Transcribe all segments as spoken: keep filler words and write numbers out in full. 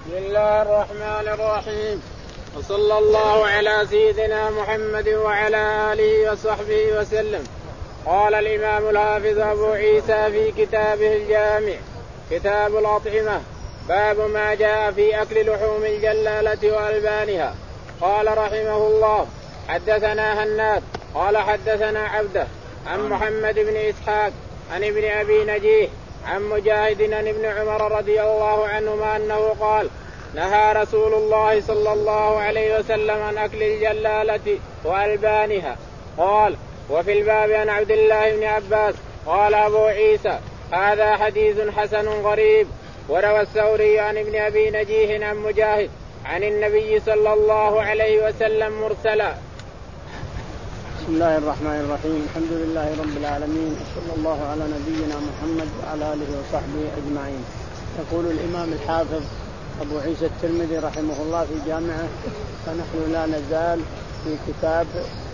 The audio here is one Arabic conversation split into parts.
بسم الله الرحمن الرحيم، وصلى الله على سيدنا محمد وعلى آله وصحبه وسلم. قال الإمام الحافظ أبو عيسى في كتابه الجامع كتاب الأطعمة باب ما جاء في أكل لحوم الجلالة وألبانها. قال رحمه الله حدثنا هناد قال حدثنا عبده عن محمد بن إسحاق عن ابن أبي نجيح عن مجاهد عن ابن عمر رضي الله عنهما أنه قال نهى رسول الله صلى الله عليه وسلم عن أكل الجلالة وألبانها. قال وفي الباب عن عبد الله بن عباس. قال أبو عيسى هذا حديث حسن غريب. وروى الثوري عن ابن أبي نجيح عن مجاهد عن النبي صلى الله عليه وسلم مرسلا. بسم الله الرحمن الرحيم، الحمد لله رب العالمين، وصلى الله على نبينا محمد وعلى آله وصحبه أجمعين. يقول الإمام الحافظ أبو عيسى الترمذي رحمه الله في جامعه، فنحن لا نزال في كتاب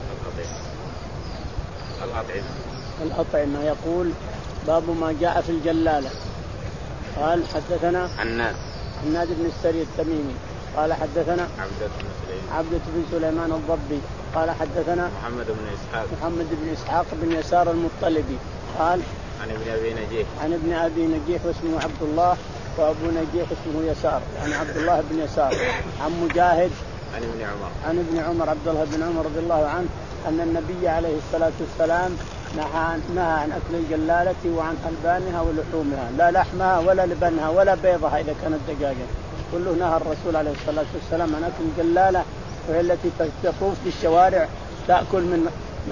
الأطعمة. الأطعمة. يقول باب ما جاء في الجلالة. قال حدثنا عناد عناد بن السري التميمي قال حدثنا عبدة بن سليمان الضبي قال حدثنا محمد بن إسحاق محمد بن إسحاق بن يسار المطلبي قال عن ابن أبي نجيح عن ابن أبي نجيح واسمه عبد الله، وأبو نجيح اسمه يسار، يعني عبد الله بن يسار. عن مجاهد عن ابن عمر عن ابن عمر عبد الله بن عمر رضي الله عنه أن النبي عليه الصلاة والسلام نهى نهى عن أكل الجلالة وعن ألبانها ولحومها، لا لحمها ولا لبنها ولا بيضها إذا كانت دجاجة، كله نهى الرسول عليه الصلاة والسلام عن أكل الجلالة، وهي التي تطوف في الشوارع تأكل من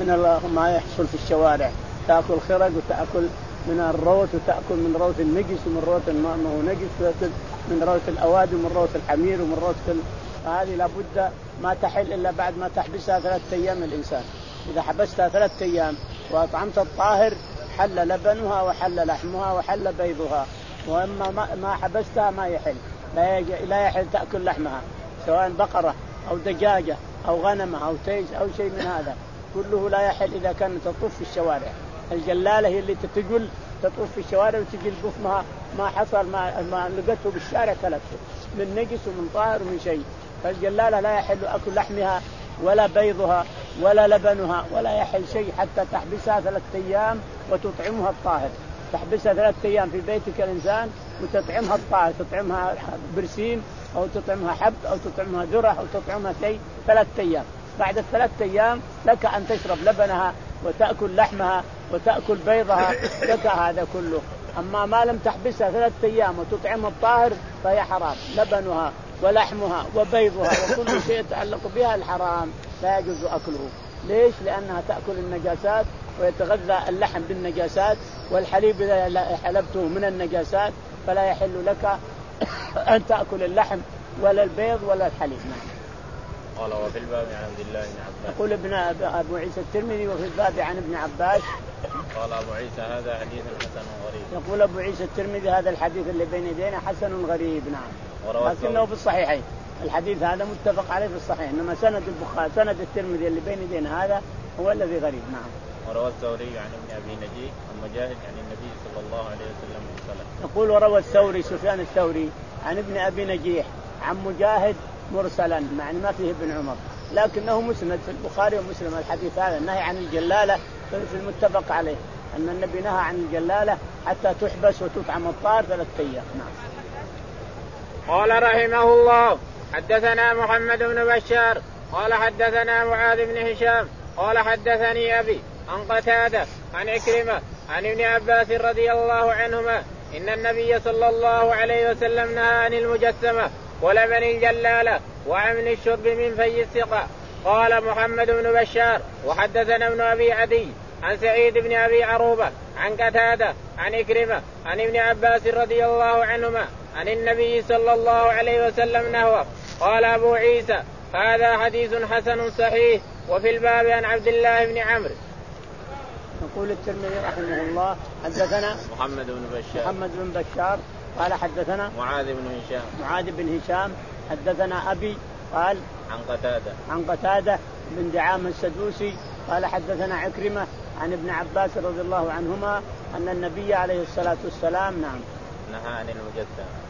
من ما يحصل في الشوارع، تأكل خرق وتأكل من الروث وتأكل من روث النجس ومن روث ما هو نجس، وتأكل من روث الأواد ومن روث الحمير ومن روث ال... هذه لابد ما تحل إلا بعد ما تحبسها ثلاثة أيام. الإنسان إذا حبستها ثلاثة أيام وأطعمت الطاهر حل لبنها وحل لحمها وحل بيضها، وإما ما حبستها ما يحل، لا لا يحل تأكل لحمها سواء بقرة أو دجاجة أو غنمة أو تيس أو شيء من هذا، كله لا يحل إذا كانت تطوف في الشوارع. الجلالة هي اللي تتجل تطوف في الشوارع وتجل بفمها ما حصل ما, ما لقته بالشارع ثلاثة من نجس ومن طاهر ومن شيء. فالجلالة لا يحل أكل لحمها ولا بيضها ولا لبنها ولا يحل شيء حتى تحبسها ثلاثة أيام وتطعمها الطاهر. تحبسها ثلاثة أيام في بيتك الإنسان وتطعمها الطاهر، تطعمها برسيم أو تطعمها حب أو تطعمها ذرة أو تطعمها شيء ثلاثة أيام. بعد الثلاثة أيام لك أن تشرب لبنها وتأكل لحمها وتأكل بيضها، لك هذا كله. أما ما لم تحبسها ثلاثة أيام وتطعمها الطاهر فهي حرام، لبنها ولحمها وبيضها وكل شيء يتعلق بها الحرام لا يجوز أكله. ليش؟ لأنها تأكل النجاسات ويتغذى اللحم بالنجاسات، والحليب إذا حلبته من النجاسات فلا يحل لك أن تأكل اللحم ولا البيض ولا الحليب. نعم. قال وفي الباب عن عبد الله بن عباس. يقول ابن أبو عيسى الترمذي وفي الباب عن ابن عباس. قال أبو عيسى هذا حديث حسن غريب. يقول أبو عيسى الترمذي هذا الحديث اللي بين يدينا حسن غريب. نعم. لكنه في الصحيحين، الحديث هذا متفق عليه في الصحيح، إنما سند البخاري سند الترمذي اللي بين يدينا هذا هو الذي غريب. نعم. وروى الثوري عن ابن أبي نجيح عن مجاهد عن النبي صلى الله عليه وسلم مرسلا. يقول وروى الثوري سفيان الثوري عن ابن أبي نجيح عن مجاهد مرسلا، يعني ما فيه ابن عمر، لكنه مسند في البخاري ومسلم. الحديث هذا النهي عن الجلالة في المتفق عليه، أن النبي نهى عن الجلالة حتى تحبس وتطعم الطاهر ثلاثة أيام. نعم. قال رحمه الله حدثنا محمد بن بشار قال حدثنا معاذ بن هشام قال حدثني أبي عن قتادة عن عكرمة عن ابن عباس رضي الله عنهما إن النبي صلى الله عليه وسلم نهى عن المجسمة ولبن الجلالة وعمل الشرب من في السقاء. قال محمد بن بشار وحدثنا ابن أبي عدي عن سعيد بن أبي عروبة عن قتادة عن عكرمة عن ابن عباس رضي الله عنهما عن النبي صلى الله عليه وسلم نحوه. قال أبو عيسى هذا حديث حسن صحيح. وفي الباب عن عبد الله بن عمرو. يقول الترمذي رحمه الله حدثنا محمد بن بشار محمد بن بشار قال حدثنا معاذ بن هشام معاذ بن هشام حدثنا أبي قال عن قتادة عن قتادة بن دعامة السدوسي قال حدثنا عكرمة عن ابن عباس رضي الله عنهما أن النبي عليه الصلاة والسلام نعم نهى عن المجسمة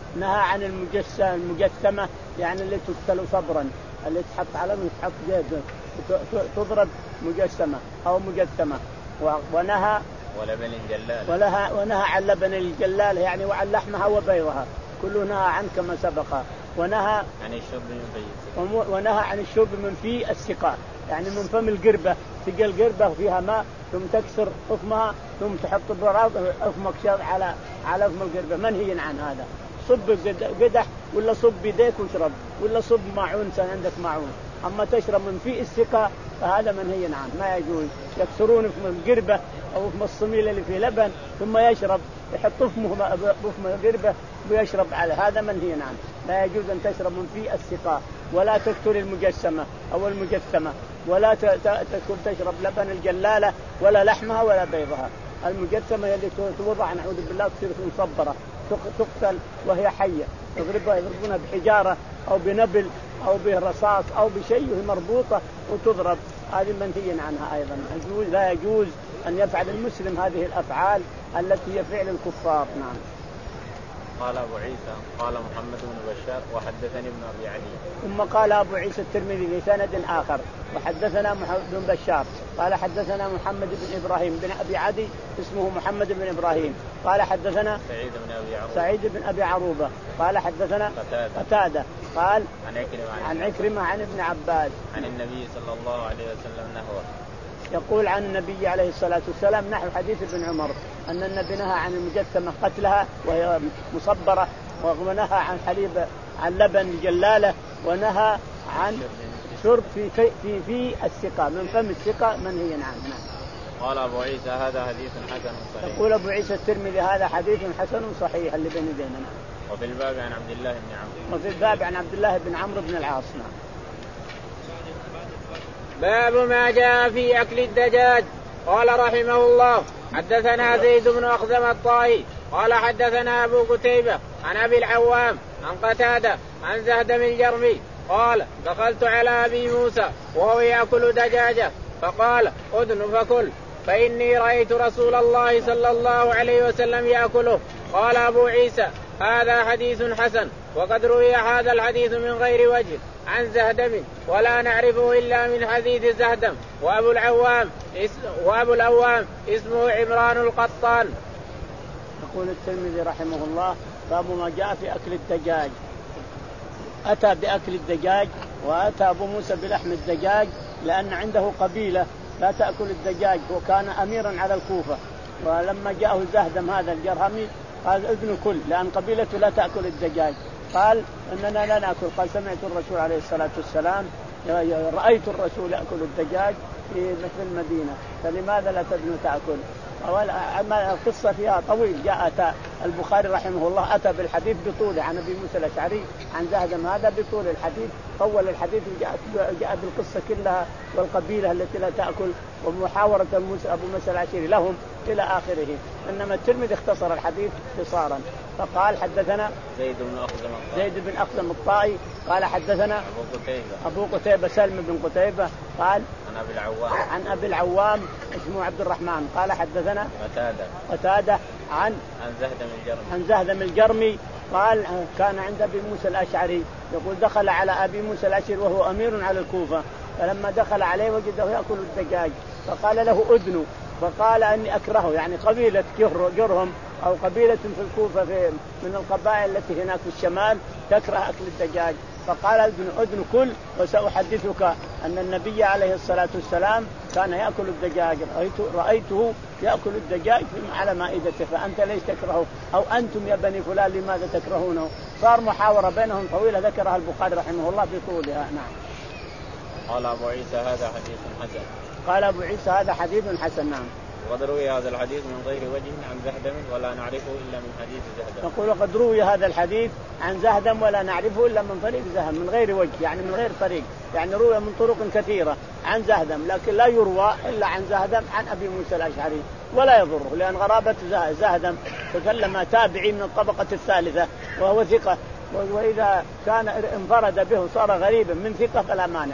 نهى عن المجسمة المجسمة يعني اللي تقتل صبرا، اللي تحط على تحط جيد تضرب مجسمة أو مجسمة. ونهى ولبن الجلال ولها ونهى عن لبن الجلال يعني وعن لحمها وبيضها، كله نهى عنه كما سبق. ونهى عن الشرب من في ونهى عن الشرب من في السقاء يعني من فم القربة، تجي القربة فيها ماء ثم تكسر أفمها ثم تحط براق أفمك شر على على أفم القربة، منهي عن هذا. صب قدح ولا صب بيديك واشرب، ولا صب معون كان عندك معون، أما تشرب من في السقاء فهذا منهي عنه ما يجوز. يكسرون في القربة أو في الصميل اللي فيه لبن ثم يشرب، يحط أفمه بفم القربة ويشرب على هذا منهي عنه. لا يجوز أن تشرب من في السقاء، ولا تقتل المجسمة أو المجسمة، ولا تكون تشرب لبن الجلالة ولا لحمها ولا بيضها. المجسمة التي توضع نعوذ بالله تصير مصبرة تقتل وهي حية، يضربها يضربونها بحجارة أو بنبل أو برصاص أو بشيء مربوطة وتضرب، هذه منهي عنها أيضا. يجوز لا يجوز أن يفعل المسلم هذه الأفعال التي هي فعل الكفار. نعم. قال أبو عيسى قال محمد بن بشار وحدثني ابن أبي عدي. ثم قال أبو عيسى الترمذي بسند آخر وحدثنا محمد بن بشار قال حدثنا محمد بن إبراهيم بن أبي عدي اسمه محمد بن إبراهيم قال حدثنا سعيد بن أبي عروبة سعيد بن أبي عروبة قال حدثنا قتادة, قتادة قال عن عكرمة عن عكرمة عن ابن عباس عن النبي صلى الله عليه وسلم نحوه. يقول عن النبي عليه الصلاة والسلام نحو حديث ابن عمر أن النبي نهى عن المجسمة قتلها وهي مصبرة، ونهى عن حليب عن لبن الجلالة، ونهى عن شرب في في في, في السقاء من فم السقاء منهي عنه. قال أبو عيسى هذا حديث حسن صحيح. يقول أبو عيسى الترمذي هذا حديث حسن صحيح اللي بين يدينا. وفي الباب عن عبد الله بن عمرو وفي الباب عن عبد الله بن عمرو بن العاص. باب ما جاء في أكل الدجاج. قال رحمه الله حدثنا زيد بن أخزم الطائي قال حدثنا أبو قتيبة عن أبي العوام عن قتادة عن زهدم الجرمي قال دخلت على أبي موسى وهو يأكل دجاجة فقال أدن فكل فإني رأيت رسول الله صلى الله عليه وسلم يأكله. قال أبو عيسى هذا حديث حسن، وقد روي هذا الحديث من غير وجه عن زهدم ولا نعرفه إلا من حديث زهدم. وأبو العوام وأبو العوام اسمه عمران القطان. يقول الترمذي رحمه الله باب ما جاء في أكل الدجاج. أتى بأكل الدجاج وأتى أبو موسى بلحم الدجاج لأن عنده قبيلة لا تأكل الدجاج وكان أميرا على الكوفة، ولما جاءه زهدم هذا الجرهمي قال ابن كل لأن قبيلته لا تأكل الدجاج، قال إننا لا نأكل. قال سمعت الرسول عليه الصلاة والسلام رأيت الرسول يأكل الدجاج في مثل المدينة فلماذا لا تبنوا تأكل. القصة فيها طويل. جاء البخاري رحمه الله أتى بالحديث بطوله عن أبي موسى الأشعري عن زهدم هذا بطول الحديث، طول الحديث وجاء جاء بالقصة كلها والقبيلة التي لا تأكل ومحاورة أبو موسى الأشعري لهم إلى آخره. إنما الترمذي اختصر الحديث اختصارا فقال حدثنا زيد بن أخزم زيد بن أخزم الطائي قال حدثنا أبو قتيبة أبو قتيبة سلم بن قتيبة قال عن أبي العوام عن أبي العوام اسمه عبد الرحمن قال حدثنا قتادة قتادة عن عن زهدم الجرمي عن زهدم الجرمي قال كان عند أبي موسى الأشعري يقول دخل على أبي موسى الأشعري وهو أمير على الكوفة، فلما دخل عليه وجده يأكل الدجاج فقال له أدنو، فقال أني أكرهه يعني قبيلة جرهم أو قبيلة في الكوفة في من القبائل التي هناك في الشمال تكره أكل الدجاج، فقال أدن أدن كل وسأحدثك أن النبي عليه الصلاة والسلام كان يأكل الدجاج، رأيته, رأيته يأكل الدجاج على مائدته فأنت ليش تكرهه أو أنتم يا بني فلان لماذا تكرهونه. صار محاورة بينهم طويلة ذكرها البخاري رحمه الله بطولها. نعم. قال أبو عيسى هذا حديث حسن. قال أبو عيسى هذا حديث حسن. نعم. وقد روي هذا الحديث من غير وجه عن زهدم ولا نعرفه إلا من حديث زهدم. يقول وقد روي هذا الحديث عن زهدم ولا نعرفه إلا من طريق زهدم من غير وجه يعني من غير طريق، يعني روي من طرق كثيرة عن زهدم لكن لا يروى إلا عن زهدم عن أبي موسى الأشعري ولا يضره لأن غرابة زهدم تكلم تابعي من الطبقة الثالثة وهو ثقة، وإذا كان انفرد به صار غريبا من ثقة فلا مانع.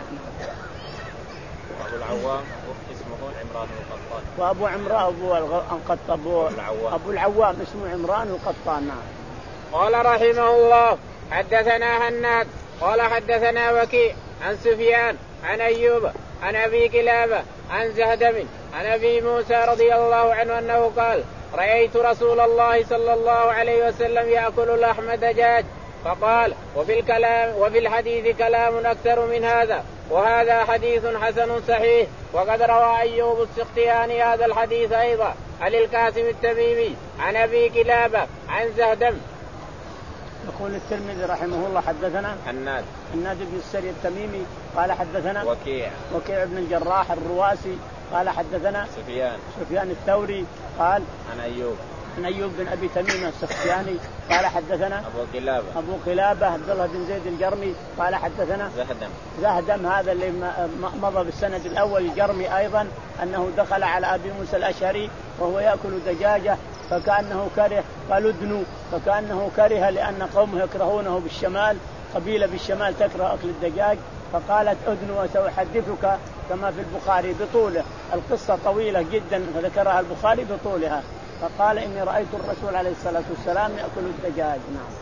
أبو العوام اسمه عمران القطان. وأبو عمران أبو القطان أبو, أبو العوام اسمه عمران القطان. نعم. قال رحمه الله حدثنا هناد قال حدثنا وكيع عن سفيان عن أيوب عن أبي كلابة عن زهدم عن أبي موسى رضي الله عنه أنه قال رأيت رسول الله صلى الله عليه وسلم يأكل لحم دجاج فقال وفي الكلام وفي الحديث كلام أكثر من هذا وهذا حديث حسن صحيح. وقد روى أيوب السختياني هذا الحديث أيضا عن القاسم التميمي عن أبي كلابة عن زهدم. يقول الترمذي رحمه الله حدثنا هناد هناد بن السري التميمي قال حدثنا وكيع وكيع بن الجراح الرواسي قال حدثنا سفيان سفيان الثوري قال عن أيوب عن أيوب بن أبي تميم السختياني قال حدثنا أبو كلابة أبو كلابة عبد الله بن زيد الجرمي قال حدثنا زهدم زهدم هذا اللي مضى بالسند الأول الجرمي أيضا أنه دخل على أبي موسى الأشعري وهو يأكل دجاجة فكأنه كره قالوا ادنوا فكأنه كره لأن قومه يكرهونه بالشمال قبيلة بالشمال تكره أكل الدجاج فقالت ادنوا وسأحدثك كما في البخاري بطوله. القصة طويلة جدا فذكرها البخاري بطولها. فقال إني رأيت الرسول عليه الصلاة والسلام يأكل الدجاج. نعم.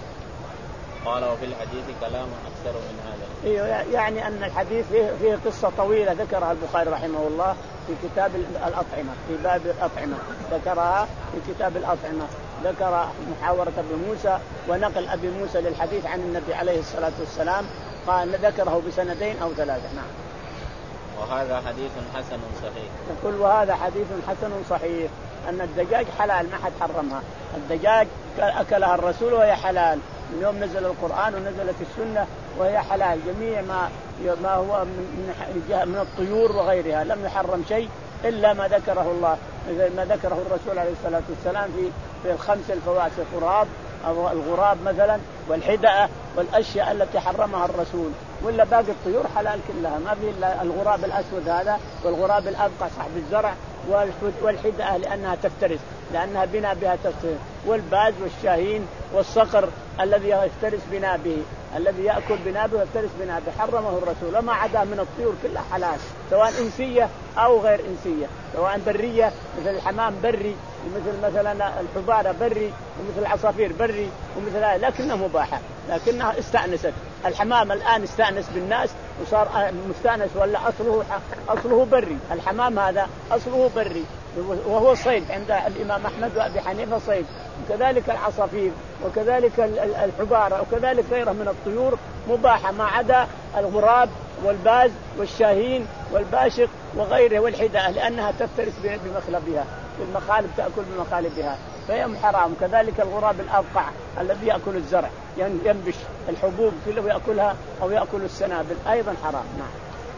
قال وفي الحديث كلام أكثر من هذا. يعني أن الحديث فيه, فيه قصة طويلة ذكرها البخاري رحمه الله في كتاب الأطعمة في باب الأطعمة ذكرها في كتاب الأطعمة ذكر محاورة أبي موسى ونقل أبي موسى للحديث عن النبي عليه الصلاة والسلام قال ذكره بسندين أو ثلاثة. نعم. وهذا حديث حسن صحيح. يقول وهذا حديث حسن صحيح أن الدجاج حلال ما حد حرمها. الدجاج أكلها الرسول وهي حلال من يوم نزل القرآن ونزلت السنة وهي حلال. جميع ما ما هو من من الطيور وغيرها لم يحرم شيء إلا ما ذكره الله ما ذكره الرسول عليه الصلاة والسلام في في الخمس الفواكه الغراب أو الغراب مثلا والحدأة والأشياء التي حرمها الرسول ولا باقي الطيور حلال كلها ما في إلا الغراب الأسود هذا والغراب الأبقى صاحب الزرع والحدأة لأنها تفترس لأنها بنا بها تفترس والباز والشاهين والصقر الذي يفترس بنابه الذي يأكل بنابه ويفترس بنابه حرمه الرسول. وما عدا من الطيور كلها حلال سواء إنسية أو غير إنسية سواء برية مثل الحمام بري ومثل مثلا الحبارة بري ومثل العصافير بري ومثل لكنها مباحة لكنها استأنست. الحمام الآن استأنس بالناس وصار مستأنس ولا أصله أصله بري. الحمام هذا أصله بري وهو صيد عند الإمام أحمد وأبي حنيفة صيد وكذلك العصافير وكذلك الحبارة وكذلك غيره من الطيور مباحة ما عدا الغراب والباز والشاهين والباشق وغيره والحدأة لأنها تفترس بمخلبها بالمخالب تأكل بمخالبها فهي حرام. كذلك الغراب الأبقع الذي يأكل الزرع ينبش الحبوب كله يأكلها أو يأكل السنابل أيضا حرام. نعم.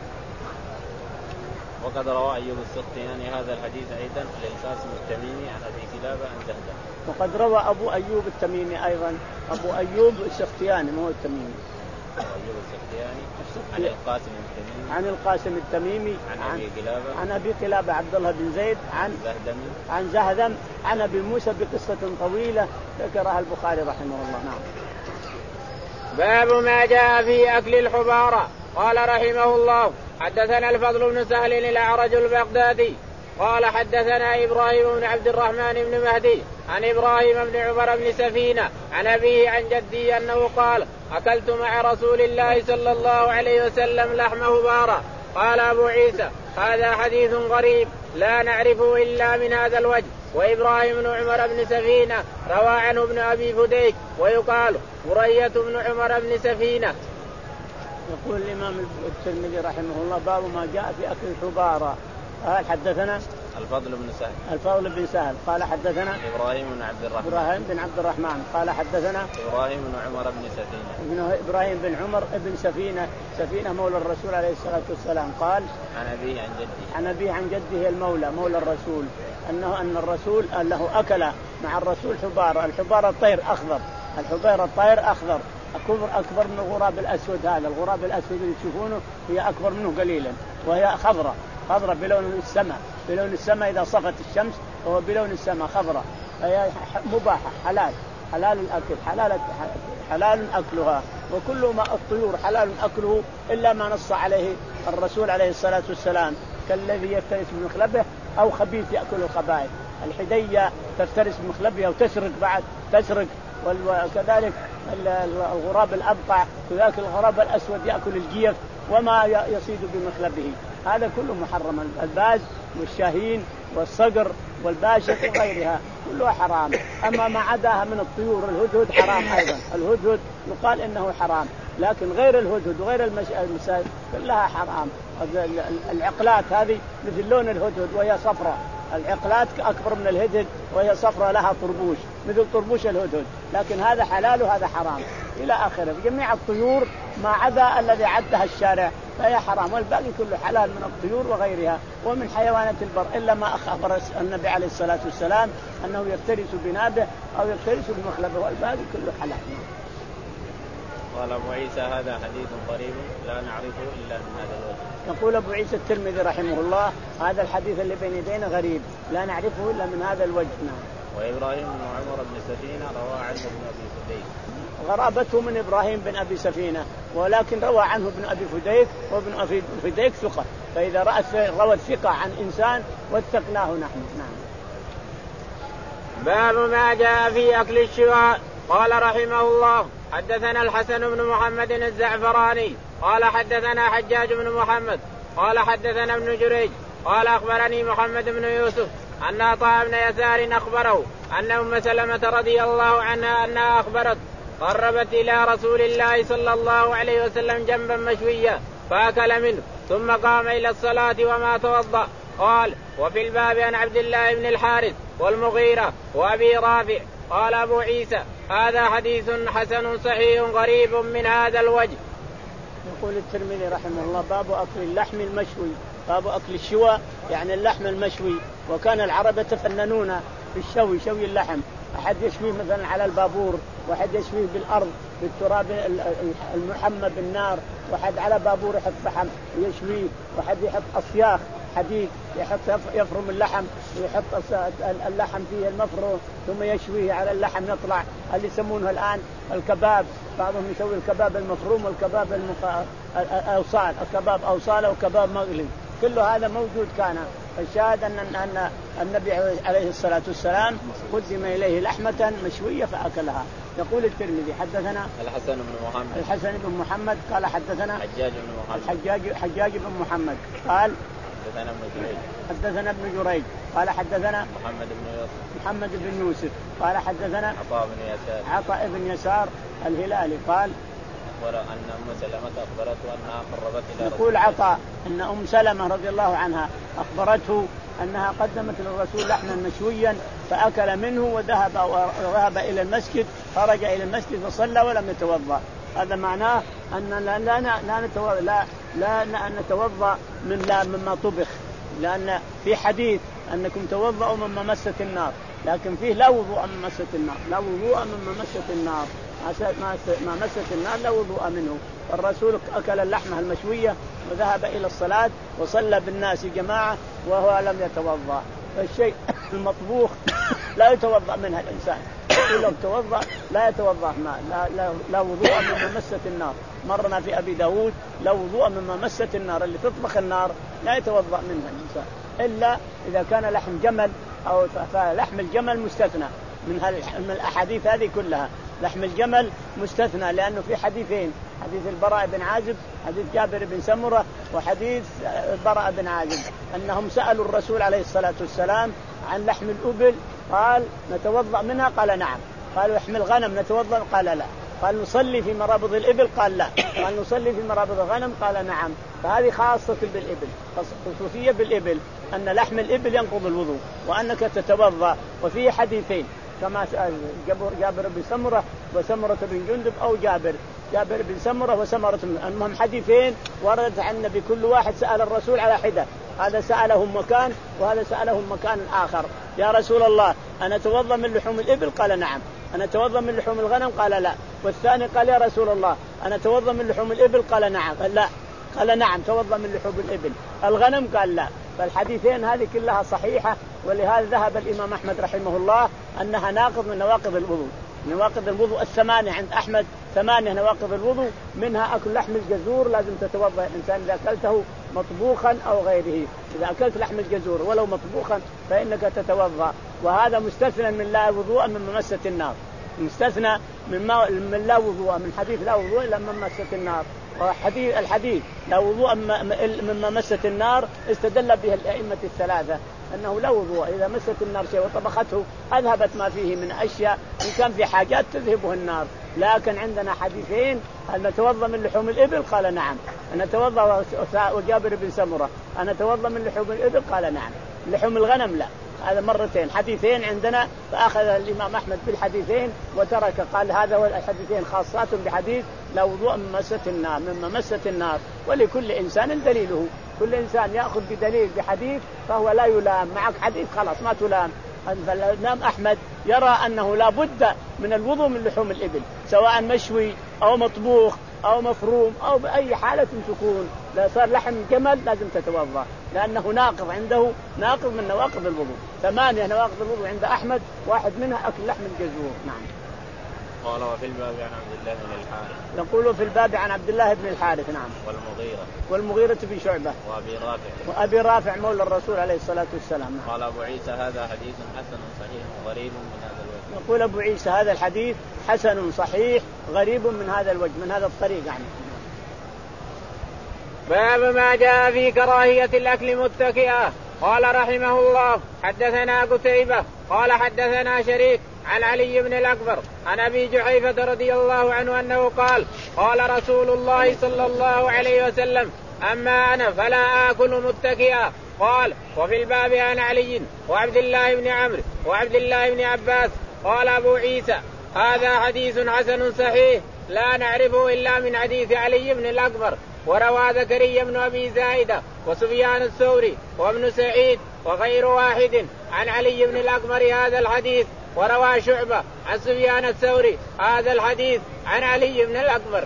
وقد روى أيوب السختياني هذا الحديث أيضا للقاسم التميمي عن أبي كلابة عن زهدم. وقد روى أبو أيوب التميمي أيضا أبو أيوب السختياني مو التميمي أيوب السختياني عن القاسم التميمي عن القاسم التميمي عن أبي كلابة عن أبي كلابة عبد الله بن زيد عن زهدم عن زهدم عن أبي موسى بقصة طويلة ذكرها البخاري رحمه الله. نعم. باب ما جاء في أكل الحبارة. قال رحمه الله حدثنا الفضل بن سهل الأعرج البغدادي قال حدثنا إبراهيم بن عبد الرحمن بن مهدي عن إبراهيم بن عمر بن سفينة عن أبيه عن جدي أنه قال أكلت مع رسول الله صلى الله عليه وسلم لحم حبارة. قال أبو عيسى هذا حديث غريب لا نعرفه إلا من هذا الوجه. وإبراهيم بن عمر بن سفينة روى عنه ابن أبي فديك ويقال مرية بن عمر بن سفينة. يقول الإمام الترمذي رحمه الله باب ما جاء في أكل الحبارة. قال حدثنا الفضل بن سهل الفضل بن سهل قال حدثنا إبراهيم بن عبد الرحمن إبراهيم بن عبد الرحمن قال حدثنا إبراهيم بن عمر بن سفينة ابن إبراهيم بن عمر بن سفينة سفينة مولى الرسول عليه الصلاة والسلام قال عن أبيه عن جده عن أبيه عن جده المولى مولى الرسول أنه أن الرسول أنه أكل مع الرسول حبارة. الحبارة الطير أخضر الحبارة الطير أخضر أكبر أكبر من الغراب الأسود. هذا الغراب الأسود اللي تشوفونه هي أكبر منه قليلا وهي خضراء خضراء بلون السماء بلون السماء إذا صفت الشمس وهو بلون السماء خضراء فهي مباحة حلال حلال الأكل حلال حلال أكلها. وكل ما الطيور حلال أكله إلا ما نص عليه الرسول عليه الصلاة والسلام كالذي يفترس بمخلبه أو خبيث يأكل الخبائث. الحدية تفترس بمخلبها وتسرق بعد تسرق وكذلك الغراب الأبقع، كذلك الغراب الأسود يأكل الجيف وما يصيد بمخلبه، هذا كله محرم. الباز والشاهين والصقر والباشق وغيرها كلها حرام. أما ما عداها من الطيور الهدهد حرام أيضا، الهدهد يقال إنه حرام، لكن غير الهدهد وغير المسائل كلها حرام. العقلات هذه مثل لون الهدهد وهي صفراء، العقلات أكبر من الهدهد وهي صفراء لها طربوش مثل طربوش الهدهد، لكن هذا حلال وهذا حرام إلى آخره. جميع الطيور ما عدا الذي عدها الشارع فهي حرام، والباقي كله حلال من الطيور وغيرها ومن حيوانات البر، إلا ما أخبر النبي عليه الصلاة والسلام أنه يفترس بنابه أو يفترس بمخلبه، والباقي كله حلال. قال أبو عيسى هذا حديث غريب لا نعرفه إلا من هذا الوجه. يقول أبو عيسى الترمذي رحمه الله هذا الحديث اللي بين يدينا غريب لا نعرفه إلا من هذا الوجه. وإبراهيم بن عمر بن سفينة روى عنه ابن أبي فديك. غرابته من إبراهيم بن أبي سفينة، ولكن روى عنه ابن أبي فديك، وابن أبي فديك ثقة، فإذا رأت روى الثقة عن إنسان وثقناه نحن. نعم. باب ما جاء في أكل الشواء. قال رحمه الله حدثنا الحسن بن محمد الزعفراني قال حدثنا حجاج بن محمد قال حدثنا ابن جريج قال أخبرني محمد بن يوسف أن عطاء بن يسار أخبره أن أم سلمة رضي الله عنها أنها أخبرت قربت إلى رسول الله صلى الله عليه وسلم جنبا مشويا فأكل منه ثم قام إلى الصلاة وما توضأ. قال وفي الباب عن عبد الله بن الحارث والمغيرة وأبي رافع. قال أبو عيسى هذا حديث حسن صحيح غريب من هذا الوجه. يقول الترمذي رحمه الله باب أكل اللحم المشوي، باب أكل الشوى يعني اللحم المشوي. وكان العرب يتفننون في الشوي، شوي اللحم، أحد يشويه مثلا على البابور، واحد يشويه بالأرض بالتراب المحمى بالنار، واحد على بابور يحط فحم ويشويه، واحد يحط أصياخ حديد يحط يفرم اللحم ويحط اللحم فيه المفروم ثم يشويه على اللحم يطلع اللي يسمونه الآن الكباب. بعضهم يسوي الكباب المفروم والكباب المق... الأوصال، الكباب أوصال وكباب مغلي، كل هذا موجود كان. الشاهد أن أن النبي عليه الصلاة والسلام قدم إليه لحمة مشوية فأكلها. يقول الترمذي حدثنا الحسن بن محمد الحسن بن محمد قال حدثنا حجاج بن محمد الحجاج حجاج بن محمد قال حدثنا ابن جريج حدثنا ابن جريج قال حدثنا محمد بن يوسف محمد بن يوسف قال حدثنا عطاء بن يسار عطاء بن يسار الهلالي قال أخبر أن أم سلمة أخبرته أنها قربت إلى يقول عطاء أن أم سلمة رضي الله عنها أخبرته أنها قدمت للرسول لحما مشويا فأكل منه وذهب وذهب إلى المسجد، خرج إلى المسجد فصلى ولم يتوضأ. هذا معناه أن لا لا لا نتوضأ لا لا نتوضأ من لا مما طبخ، لأن في حديث أنكم توضأوا مما مست النار، لكن فيه لا وضوء من مست النار، لا وضوء مما مست النار، ما مست النار لا وضوء منه. الرسول أكل اللحمة المشوية وذهب إلى الصلاة وصلى بالناس جماعة وهو لم يتوضأ. فالشيء المطبوخ لا يتوضأ منها الإنسان، لو توضأ لا يتوضأ ما لا, لا, لا وضوء مما مست النار. مرنا في أبي داود لا وضوء مما مست النار، اللي تطبخ النار لا يتوضأ منها الإنسان إلا إذا كان لحم جمل أو فلحم الجمل مستثنى من الأحاديث هذه كلها. لحم الجمل مستثنى لأنه في حديثين، حديث البراء بن عازب، حديث جابر بن سمرة، وحديث البراء بن عازب أنهم سألوا الرسول عليه الصلاة والسلام عن لحم الأبل قال نتوضأ منها قال نعم. قالوا لحم الغنم نتوضأ قال لا. قال نصلي في مرابض الإبل قال لا. قال نصلي في مرابض الغنم قال نعم. فهذه خاصة بالإبل، خصوصية بالإبل أن لحم الإبل ينقض الوضوء وأنك تتوضأ. وفيه حديثين كما جابر بن سمرة وسمرة بن جندب أو جابر جابر بن سمرة وسمرة بن، المهم حديثين وردت عن النبي كل واحد سأل الرسول على حدة، هذا سألهم مكان وهذا سألهم مكان آخر. يا رسول الله أنا أتوضأ من لحوم الإبل قال نعم، أنا أتوضأ من لحوم الغنم قال لا. والثاني قال يا رسول الله أنا أتوضأ من لحوم الإبل قال نعم. قال لا. قال نعم توضأ من لحوم الإبل. الغنم قال لا. فالحديثين هذه كلها صحيحة، ولهذا ذهب الإمام أحمد رحمه الله أنها ناقض من نواقض الوضوء. نواقض الوضوء الثمانية عند أحمد، ثمانية نواقض الوضوء، منها أكل لحم الجزور لازم تتوضأ الإنسان إذا أكلته مطبوخا أو غيره. إذا أكلت لحم الجزور ولو مطبوخا فإنك تتوضأ، وهذا مستثنى من لا وضوء من ممسة النار. مستثنى مما من لا وضوء، من حديث لا وضوء إلا من مست النار. وحديث الحديث لا وضوء مما مست النار استدل به الأئمة الثلاثة أنه لا وضوء إذا مست النار شيء وطبخته أذهبت ما فيه من أشياء، إن كان في حاجات تذهبه النار. لكن عندنا حديثين: هل نتوضأ من لحوم الإبل؟ قال نعم. نتوضأ وجابر بن سمرة أنا أتوضأ من لحوم الإبل؟ قال نعم. لحوم الغنم لا. هذا مرتين حديثين عندنا، فأخذ الإمام أحمد بالحديثين وترك، قال هذا الحديثين خاصات بحديث لا وضوء من مست النار مما مست النار. ولكل إنسان دليله، كل إنسان يأخذ بدليل بحديث فهو لا يلام. معك حديث خلاص ما تلام. الإمام أحمد يرى أنه لا بد من الوضوء من لحوم الإبل، سواء مشوي أو مطبوخ أو مفروم أو بأي حالة تكون، لا صار لحم جمل لازم تتوضأ، لأنه ناقض عنده، ناقض من نواقض الوضوء. ثمانية نواقض الوضوء عند أحمد، واحد منها أكل لحم الجزور. نعم. قال وفي الباب عن عبد الله بن الحارث. يقول في الباب عن عبد الله بن الحارث. نعم. والمغيرة. والمغيرة بن شعبة. وأبي رافع. وأبي رافع مولى الرسول عليه الصلاة والسلام. نعم. قال أبو عيسى هذا حديث حسن صحيح غريب من هذا الوجه. يقول أبو عيسى هذا الحديث حسن صحيح غريب من هذا الوجه، من هذا الطريق يعني. باب ما جاء في كراهية الأكل متكئا. قال رحمه الله: حدثنا قتيبة قال حدثنا شريك عن علي بن الأكبر عن أبي جحيفة رضي الله عنه أنه قال: قال رسول الله صلى الله عليه وسلم: أما أنا فلا آكل متكئا. قال: وفي الباب عن علي وعبد الله بن عمرو وعبد الله بن عباس. قال أبو عيسى: هذا حديث حسن صحيح لا نعرفه إلا من حديث علي بن الأكبر. وروى زكريا بن أبي زائدة وسفيان الثوري وابن سعيد وغير واحد عن علي بن الأكبر هذا الحديث. وروى شعبة عن سفيان الثوري هذا الحديث عن علي بن الأكبر.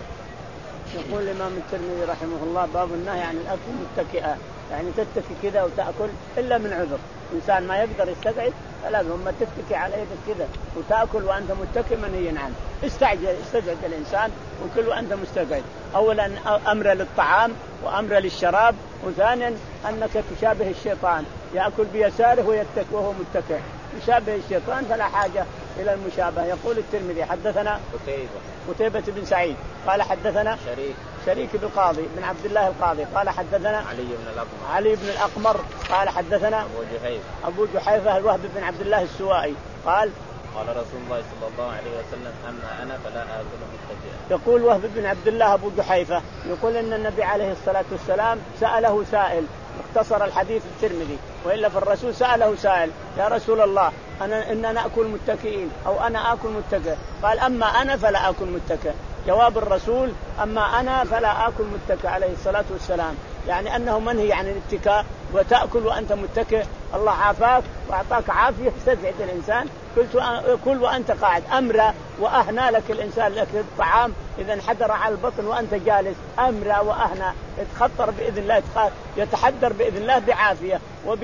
يقول الإمام الترمذي رحمه الله: باب النهي عن الأكل متكئا، يعني تتكي كذا وتأكل إلا من عذر، إنسان ما يقدر يستقعد فلا هم تتكي على يدك كذا وتأكل وأنت متكئ منهي عنه. استعجل استجعد الإنسان وكل وأنت مستقعد. أولا أمر للطعام وأمر للشراب، وثانيا أنك تشابه الشيطان يأكل بيساره ويتكئ وهو متكئ، يشابه الشيطان فلا حاجة إلى المشابهة. يقول الترمذي: حدثنا قتيبة قتيبة بن سعيد قال حدثنا شريك شريك بالقاضي بن عبد الله القاضي قال حدثنا علي بن الأقمر علي بن الأقمر قال حدثنا أبو جحيفة أبو جحيفة الوهب بن عبد الله السوائي قال: قال رسول الله صلى الله عليه وسلم: أما أنا فلا آكل متكئا. يقول وهب بن عبد الله أبو جحيفة يقول إن النبي عليه الصلاة والسلام سأله سائل، اختصر الحديث الترمذي، وإلا في الرسول سأله سائل: يا رسول الله أنا إننا نأكل متكئين أو أنا آكل متكئ؟ قال: أما أنا فلا آكل متكئ. جواب الرسول: أما أنا فلا آكل متكئ عليه الصلاة والسلام، يعني أنه منهي عن الاتكاء وتأكل وأنت متكئ. الله عافاك وأعطاك عافية تسعد الإنسان، قلت كل وأنت قاعد. أمرى وأهنى لك الإنسان لك الطعام إذا انحدر على البطن وأنت جالس، أمرى وأهنى، يتخطر بإذن الله، يتحدر بإذن الله بعافية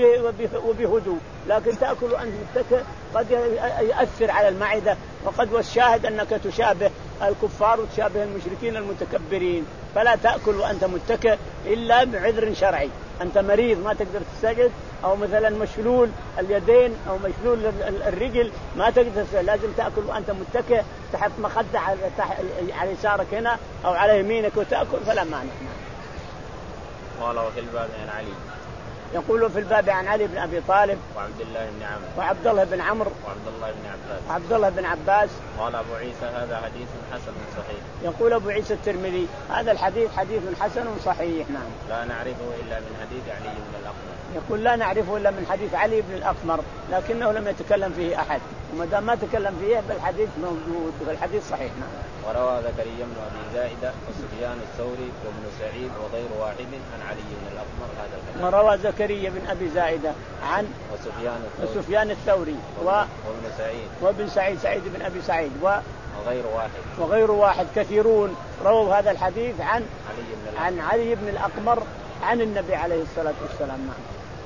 وبهدوء. لكن تأكل وأنت متكئ قد يؤثر على المعدة، وقد والشاهد أنك تشابه الكفار وتشابه المشركين المتكبرين. فلا تأكل وأنت متكئ إلا بعذر شرعي، أنت مريض ما تقدر تسجد، أو مثلا مشلول اليدين أو مشلول الرجل ما تقدر، لازم تأكل وأنت متكئ تحت مخدة على يسارك هنا أو على يمينك وتأكل، فلا مانع. قال وفي الباب عن علي. يقول في الباب عن علي بن أبي طالب وعبد الله بن عمرو وعبد الله بن عمرو وعبد الله بن عباس وعبد الله بن عباس. قال أبو عيسى هذا حديث حسن صحيح. يقول أبو عيسى الترمذي هذا الحديث حديث حسن صحيح. نعم. لا نعرفه إلا من حديث علي بن الأقمر. يقول لا نعرفه إلا من حديث علي بن الأقمر، لكنه لم يتكلم فيه أحد، وما دام ما تكلم فيه بالحديث موجود والحديث صحيح. نعم. وروى زكريا بن أبي زائدة وسفيان الثوري وابن سعيد وغير واحد عن علي بن الأقمر هذا الحديث. وروى زكريا بن أبي زائدة عن وسفيان الثوري, وسفيان الثوري و... وابن سعيد وابن سعيد سعيد بن أبي سعيد و... وغير واحد وغير واحد كثيرون رووا هذا الحديث عن علي بن عن علي بن الأقمر عن النبي عليه الصلاة والسلام. نعم.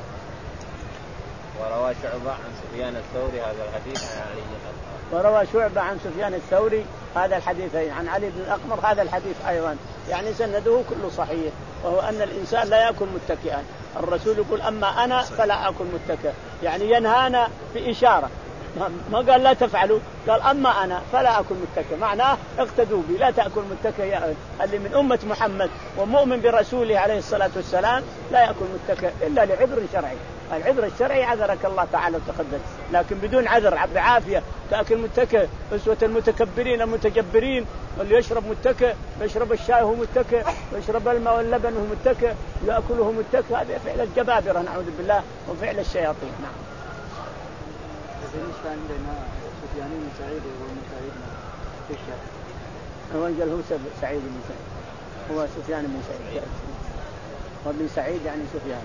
وروى شعبة عن سفيان الثوري هذا الحديث عن علي بن الأقمر. وروى شعبة عن سفيان الثوري هذا الحديث عن علي بن الأقمر هذا الحديث أيضا، يعني سنده كله صحيح، وهو أن الإنسان لا يأكل متكئا. الرسول يقول: أما أنا فلا أكل متكئ، يعني ينهانا بإشارة ما قال لا تفعلوا، قال أما أنا فلا أكل متكئ، معناه اقتدوا بي لا تأكل متكئ. اللي من أمة محمد ومؤمن برسوله عليه الصلاة والسلام لا يأكل متكئ إلا لعذر شرعي. العذر الشرعي عذرك الله تعالى وتقدس، لكن بدون عذر بعافية تأكل متكئ. أسوة المتكبرين المتجبرين، اللي يشرب متكئ، يشرب الشاي وهو متكئ، يشرب الماء واللبن وهو متكئ، يأكله متكئ، هذا فعل الجبابرة نعوذ بالله وفعل الشياطين. نعم. بالنسبة عندنا سفيان بن سعيد وابن سعيد في الشرع. هو قال هو سعيد بن سعيد، هو سفيان بن سعيد، وابن سعيد يعني سفيان.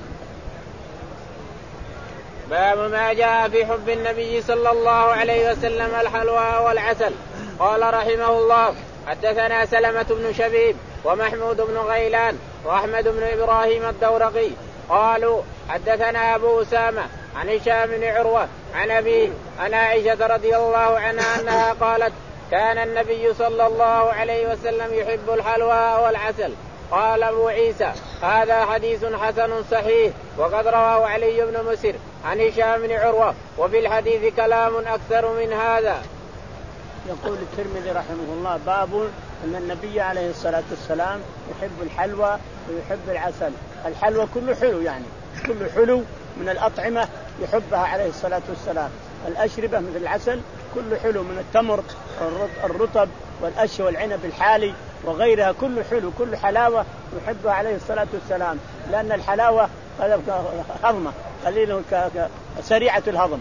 باب ما جاء في حب النبي صلى الله عليه وسلم الحلوى والعسل. قال رحمه الله: حدثنا سلمة بن شبيب ومحمود بن غيلان وأحمد بن إبراهيم الدورقي قالوا حدثنا أبو أسامة عن هشام بن عروة عن أبيه عن عائشة رضي الله عنها أنها قالت: كان النبي صلى الله عليه وسلم يحب الحلوى والعسل. قال أبو عيسى: هذا حديث حسن صحيح، وقد رواه علي بن مسر عن هشام بن عروة، وفي الحديث كلام أكثر من هذا. يقول الترمذي رحمه الله: باب أن النبي عليه الصلاة والسلام يحب الحلوى ويحب العسل. الحلوى كله حلو، يعني كله حلو من الأطعمة يحبها عليه الصلاة والسلام. الأشربة مثل العسل كله حلو، من التمر الرطب والأش والعنب الحالي وغيرها كله حلو، كل حلاوة يحبها عليه الصلاة والسلام، لأن الحلاوة هضمة قليل سريعة الهضم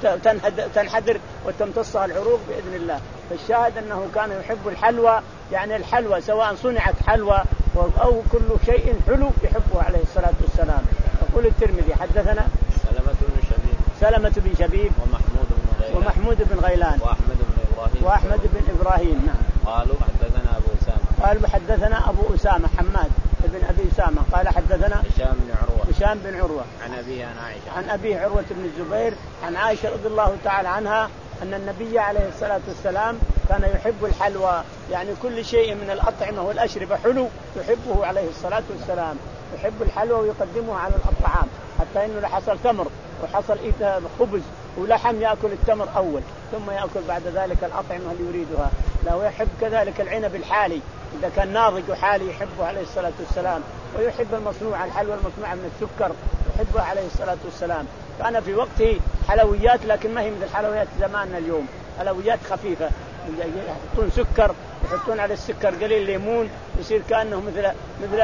وتنحدر وتمتصها العروق بإذن الله. فالشاهد أنه كان يحب الحلوى، يعني الحلوى سواء صنعت حلوى أو كل شيء حلو يحبه عليه الصلاة والسلام. يقول الترمذي: حدثنا سلمة بن شبيب سلمة بن شبيب ومحمود بن غيلان ومحمود بن غيلان وأحمد بن إبراهيم وأحمد بن إبراهيم نعم. قالوا حدثنا أبو أسامة قال حدثنا أبو أسامة حماد بن أبي أسامة قال حدثنا هشام بن عروة هشام بن عروة عن أبيه عن عائشة عن أبيه عروة بن الزبير عن عائشة رضي الله تعالى عنها أن النبي عليه الصلاة والسلام كان يحب الحلوى، يعني كل شيء من الأطعمة والأشربة حلو يحبه عليه الصلاة والسلام. يحب الحلوى ويقدمه على الطعام، حتى إنه لحصل تمر وحصل خبز ولحم يأكل التمر أول ثم يأكل بعد ذلك الأطعمة اللي يريدها. لا، ويحب كذلك العنب الحالي إذا كان ناضج وحالي يحبه عليه الصلاة والسلام. ويحب المصنوع الحلوى المصنوعة من السكر يحبها عليه الصلاة والسلام. كان في وقته حلويات لكن ما هي مثل حلويات زماننا اليوم، حلويات خفيفة يحطون سكر يحطون على السكر قليل ليمون يصير كأنه مثل مثل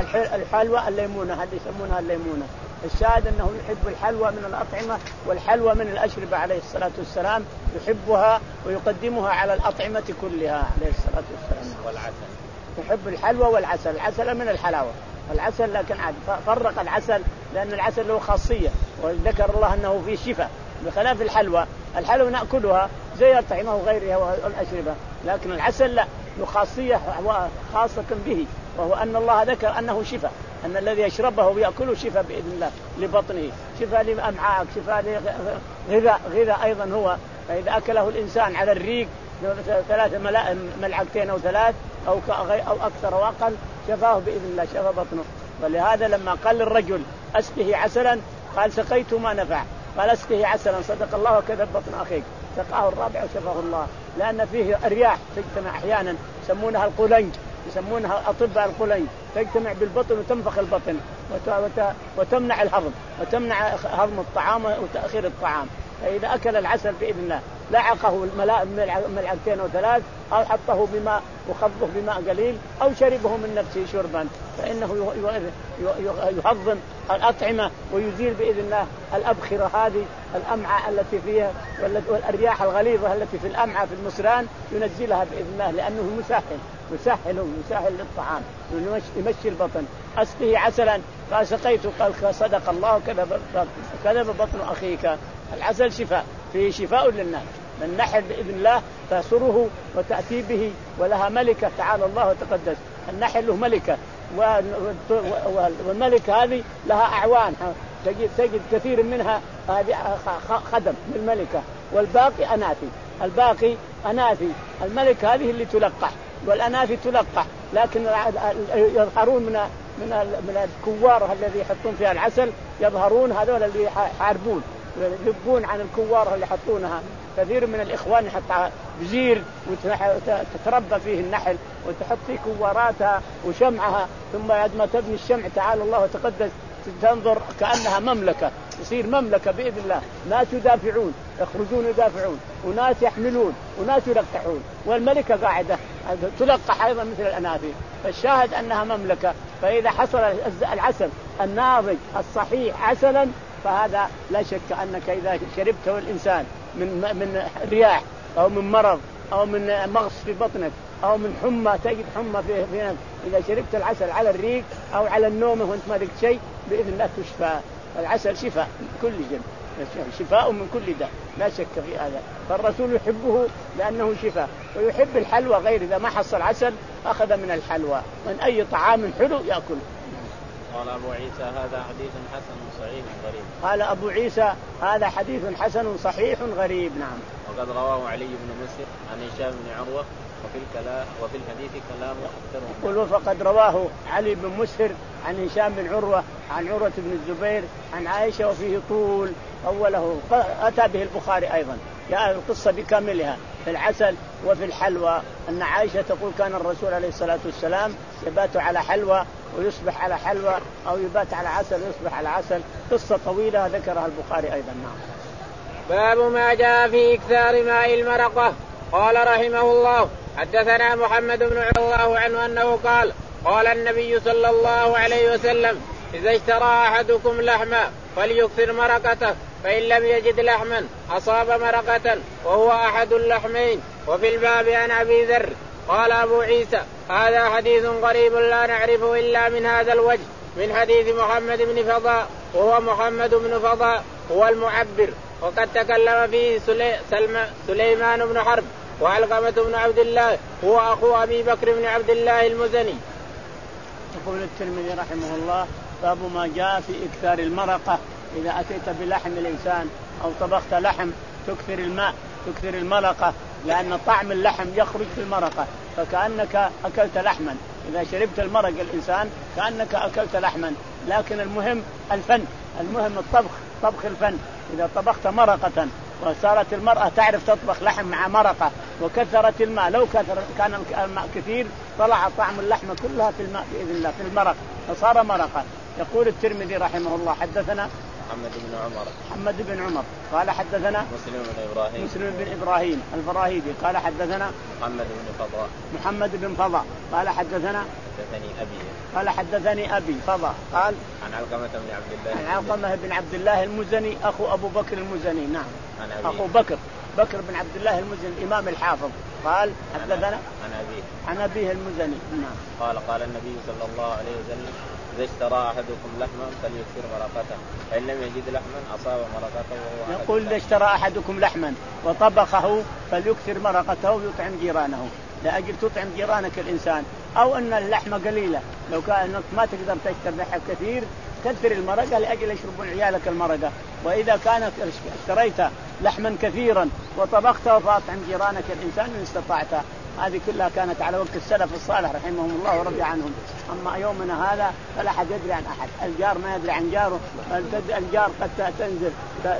الحلوى الليمونة، هذه يسمونها الليمونة. الشاهد أنه يحب الحلوى من الأطعمة والحلوى من الأشربة عليه الصلاة والسلام، يحبها ويقدمها على الأطعمة كلها عليه الصلاة والسلام. والعسل يحب الحلوى والعسل. العسل من الحلاوة، العسل لكن عاد فرق العسل لأن العسل له خاصية، وذكر الله أنه فيه شفاء بخلاف الحلوى. الحلوى نأكلها زي الطعمة وغيرها والأشربة، لكن العسل لا، له خاصية خاصة به، وهو أن الله ذكر أنه شفاء، أن الذي يشربه ويأكله شفاء بإذن الله لبطنه، شفاء لأمعائك، شفاء لغذاء غذاء أيضا هو. فإذا أكله الإنسان على الريق ثلاث ملعقتين أو ثلاث أو أو أكثر وأقل شفاه بإذن الله، شفى بطنه. ولهذا لما قال للرجل أسقه عسلا قال سقيت ما نفع، قال أسقه عسلا صدق الله وكذب بطن أخيك، سقاه الرابع وشفاه الله. لأن فيه الرياح تجتمع أحيانا يسمونها القلنج، يسمونها أطباء القلنج، تجتمع بالبطن وتنفخ البطن وتمنع الهضم وتمنع هضم الطعام وتأخير الطعام. فإذا أكل العسل بإذن الله لعقه ملعقتين أو ثلاث أو حطه بماء وخضه بماء قليل أو شربه من نفسه شربا، فإنه يهضم الأطعمة ويزيل بإذن الله الأبخرة هذه الأمعاء التي فيها والأرياح الغليظة التي في الأمعاء في المصران ينزلها بإذن الله، لأنه مسهل يسهل يسهل للطعام يمشي البطن. أسقه عسلا قال سقيت قال صدق الله كذب كذب بطن أخيك. العسل شفاء، فيه شفاء للناس. من نحل بإذن الله تأسره وتأتي به، ولها ملكة تعالى الله وتقدس. النحل له ملكة، والملكة هذه لها أعوان، تجد, تجد كثير منها هذه خدم للملكة، والباقي أناثي. الباقي أناثي، الملكة هذه اللي تلقح والأناثي تلقح، لكن يظهرون من من من الكوارة الذي يحطون فيها العسل، يظهرون هذول اللي يحاربون يذبون عن الكوارة اللي يحطونها كثير من الإخوان يحط بزير وتتربى فيه النحل وتحط فيه كواراتها وشمعها، ثم بعد ما تبني الشمع تعالى الله وتقدس تنظر كأنها مملكة، تصير مملكة بإذن الله، ناس يدافعون يخرجون يدافعون وناس يحملون وناس يلقحون، والملكة قاعدة تلقح أيضا مثل الأنافيل. فالشاهد أنها مملكة. فإذا حصل العسل الناضج الصحيح عسلا فهذا لا شك أنك إذا شربته الإنسان من من رياح أو من مرض أو من مغص في بطنك أو من حمى تجد حمى في في إذا شربت العسل على الريق أو على النوم وأنت ما ذقت شيء بإذن الله تشفى. العسل شفاء من كل جن، شفاء من كل داء لا شك في هذا. فالرسول يحبه لأنه شفاء، ويحب الحلوى غير إذا ما حصل عسل أخذ من الحلوى من أي طعام حلو يأكل. قال أبو عيسى هذا حديث حسن صحيح غريب. قال أبو عيسى هذا حديث حسن صحيح غريب. نعم. وقد رواه علي بن مسهر عن هشام بن عروة وفي الكلام وفي الحديث كلام أكثر. يقول فقد رواه علي بن مسهر عن هشام بن عروة عن عروة بن الزبير عن عائشة وفيه طول أوله أتى به البخاري أيضا. جاء القصة بكاملها في العسل وفي الحلوى، أن عائشة تقول كان الرسول عليه الصلاة والسلام يبات على حلوى ويصبح على حلوى أو يبات على عسل ويصبح على عسل. قصة طويلة ذكرها البخاري أيضا. نعم. باب ما جاء في إكثار ماء المرقة. قال رحمه الله حدثنا محمد بن الله عنه أنه قال قال النبي صلى الله عليه وسلم إذا اشترى أحدكم لحما فليكثر مرقته فإن لم يجد لحما أصاب مرقة وهو أحد اللحمين. وفي الباب عن أبي ذر قال أبو عيسى هذا حديث غريب لا نعرفه إلا من هذا الوجه من حديث محمد بن فضاء وهو محمد بن فضاء هو المعبر، وقد تكلم فيه سلي... سلم... سليمان بن حرب وعلقمة بن عبد الله هو أخو أبي بكر بن عبد الله المزني. يقول الترمذي رحمه الله باب ما جاء في إكثار المرقة. إذا أتيت بلحم الإنسان أو طبخت لحم تكثر الماء تكثر المرقة، لأن طعم اللحم يخرج في المرقة فكأنك أكلت لحما. إذا شربت المرق الإنسان كأنك أكلت لحما. لكن المهم الفن، المهم الطبخ، طبخ الفن. إذا طبخت مرقة وصارت المرأة تعرف تطبخ لحم مع مرقة وكثرت الماء، لو كان الماء كثير طلع طعم اللحمة كلها في الماء بإذن الله في المرق فصار مرقة. يقول الترمذي رحمه الله حدثنا محمد بن عمر محمد بن عمر قال حدثنا مسلم بن إبراهيم مسلم بن إبراهيم الفراهيدي قال حدثنا محمد بن فضاء محمد بن فضاء قال حدثنا حدثني أبي قال حدثني أبي فضاء قال عن علقمة بن عبد الله عن علقمة بن عبد الله المزني أخو أبو بكر المزني. نعم. عن أخو بكر بكر بن عبد الله المزني الإمام الحافظ قال حدثنا عن أبيه عن أبيه المزني. نعم. قال قال النبي صلى الله عليه وسلم إذا اشترى أحدكم لحما فليكثر مرقته فإن لم يجد لحما أصاب مرقته وهو يقول إذا اشترى أحدكم لحما وطبخه فليكثر مرقته ويطعم جيرانه، لأجل تطعم جيرانك الإنسان. أو أن اللحمة قليلة لو كان ما تقدر تشتري لحم كثير كثر المرقة لأجل يشربون عيالك المرقة. وإذا كانت اشتريت لحما كثيرا وطبخته فاطعم جيرانك الإنسان إن استطعت. هذه كلها كانت على وقت السلف الصالح رحمهم الله ورضي عنهم. أما يومنا هذا فلا أحد يدري عن أحد، الجار ما يدري عن جاره، الجار قد تنزل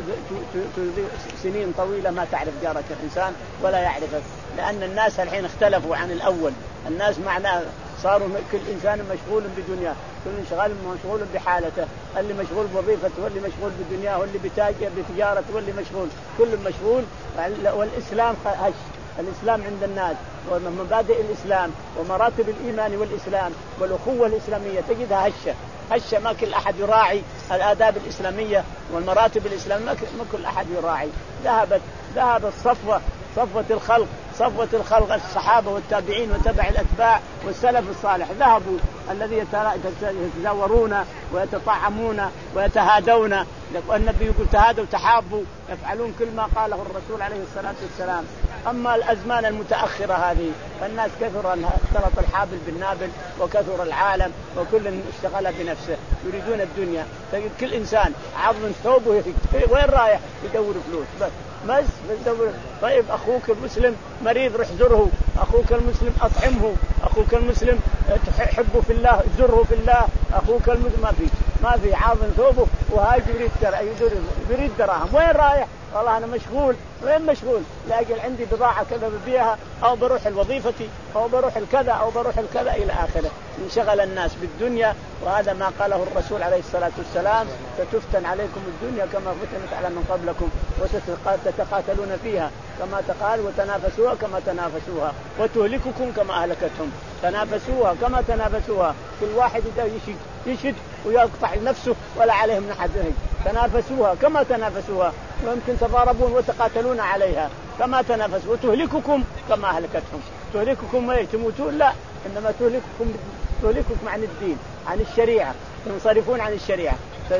سنين طويلة ما تعرف جارك الإنسان ولا يعرفك، لأن الناس الحين اختلفوا عن الأول. الناس معناه صاروا كل إنسان مشغول بدنياه، كل شغال مشغول بحالته، اللي مشغول بوظيفته واللي مشغول بدنياه واللي بتجارته واللي مشغول، كل مشغول. والإسلام هش، الإسلام عند الناس ومبادئ الإسلام ومراتب الإيمان والإسلام والأخوة الإسلامية تجدها هشة هشة ما كل أحد يراعي الآداب الإسلامية والمراتب الإسلامية، ما كل أحد يراعي. ذهبت ذهب الصفوة صفوة الخلق صفوة الخلق الصحابة والتابعين وتبع الأتباع والسلف الصالح ذهبوا الذي يتزاورون ويتطعمون ويتهادون. والنبي يقول تهادوا تحابوا، يفعلون كل ما قاله الرسول عليه الصلاة والسلام. أما الأزمان المتأخرة هذه فالناس كثر اختلط الحابل بالنابل وكثر العالم وكل اشتغل بنفسه يريدون الدنيا. تجد كل إنسان عظم ثوبه وين رايح يدور فلوس بس بس بدور. طيب أخوك المسلم مريض رح زره، أخوك المسلم أطعمه، أخوك المسلم تحبه في الله، زره في الله، أخوك المسلم ما في ما في عاظم ثوبه وهاي يريد يريد دراهم. وين رايح؟ والله أنا مشغول. وين مشغول؟ لأجل عندي بضاعة كذا ببيعها، أو بروح الوظيفتي، أو بروح الكذا، أو بروح الكذا إلى آخره. انشغل الناس بالدنيا، وهذا ما قاله الرسول عليه الصلاة والسلام: ستفتن عليكم الدنيا كما فتنت على من قبلكم وستتقاتلون فيها كما تقال وتنافسوها كما تنافسوها وتهلككم كما أهلكتهم. تنافسوها كما تنافسوها، كل واحد يشد يشد ويقطع نفسه ولا عليهم من أحد. تنافسوها كما تنافسوها، ويمكن تضاربون وتقاتلون عليها كما تنافسوا، وتهلككم كما أهلكتهم. تهلككم ايه؟ تموتون؟ لا، إنما تهلككم تهلككم عن الدين، عن الشريعة، تنصرفون عن الشريعة،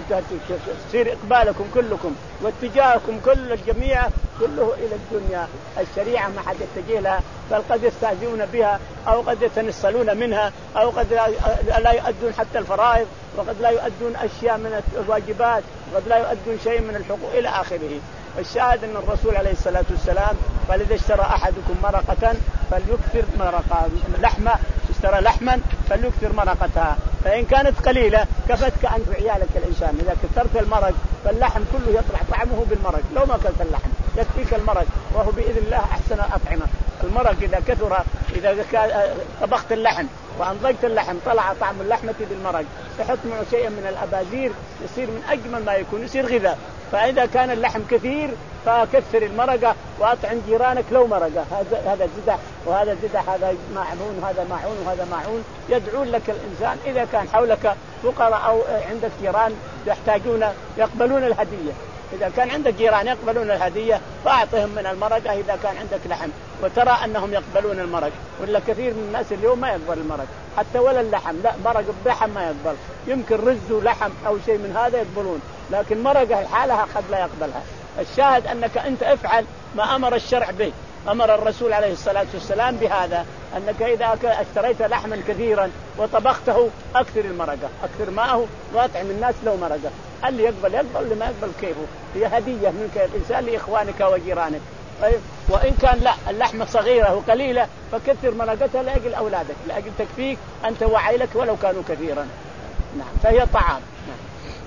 تصير إقبالكم كلكم واتجاهكم كل الجميع كله إلى الدنيا. الشريعة ما حد يتجه لها، بل قد يستهزئون بها، أو قد يتنصلون منها، أو قد لا يؤدون حتى الفرائض، وقد لا يؤدون أشياء من الواجبات، وقد لا يؤدون شيء من الحقوق إلى آخره. الشاهد أن الرسول عليه الصلاة والسلام قال: إذا اشترى أحدكم مرقة فليكثر مرقة لحمة، اشترى لحما فليكثر مرقتها، فإن كانت قليلة كفتك أنت وعيالك الإنسان. إذا كثرت المرق فاللحم كله يطلع طعمه بالمرق، لو ما كلت اللحم يكفيك المرق، وهو بإذن الله أحسن الأطعمة. المرق إذا كثر، إذا طبخت اللحم وأنضجت اللحم طلع طعم اللحمة بالمرق، تحط معه شيئا من الأبازير يصير من أجمل ما يكون، يصير غذاء. فإذا كان اللحم كثير فكثر المرقة وأطعم جيرانك لو مرقة. هذا هذا زدح وهذا زدح، هذا معون وهذا معون وهذا معون، يدعون لك الإنسان. إذا كان حولك فقراء أو عندك جيران يحتاجون يقبلون الهدية، إذا كان عندك جيران يقبلون الهدية فأعطهم من المرقة إذا كان عندك لحم، وترى أنهم يقبلون المرق. ولا كثير من الناس اليوم ما يقبل المرق حتى ولا اللحم، لا مرق اللحم ما يقبل، يمكن رز ولحم أو شيء من هذا يقبلون، لكن مرقة حالها قد لا يقبلها. الشاهد أنك أنت افعل ما أمر الشرع به. أمر الرسول عليه الصلاة والسلام بهذا، أنك إذا اشتريت لحما كثيرا وطبخته أكثر المرقة، أكثر ماءه، وأطعم الناس لو مرقة. اللي يقبل يقبل، اللي ما يقبل كيفه، هي هدية منك الإنسان لإخوانك وجيرانك. طيب، وإن كان لا اللحمة صغيرة وقليلة فكثر مرقتها لأجل أولادك، لأجل تكفيك أنت وعائلك ولو كانوا كثيرا. نعم، فهي طعام. نعم.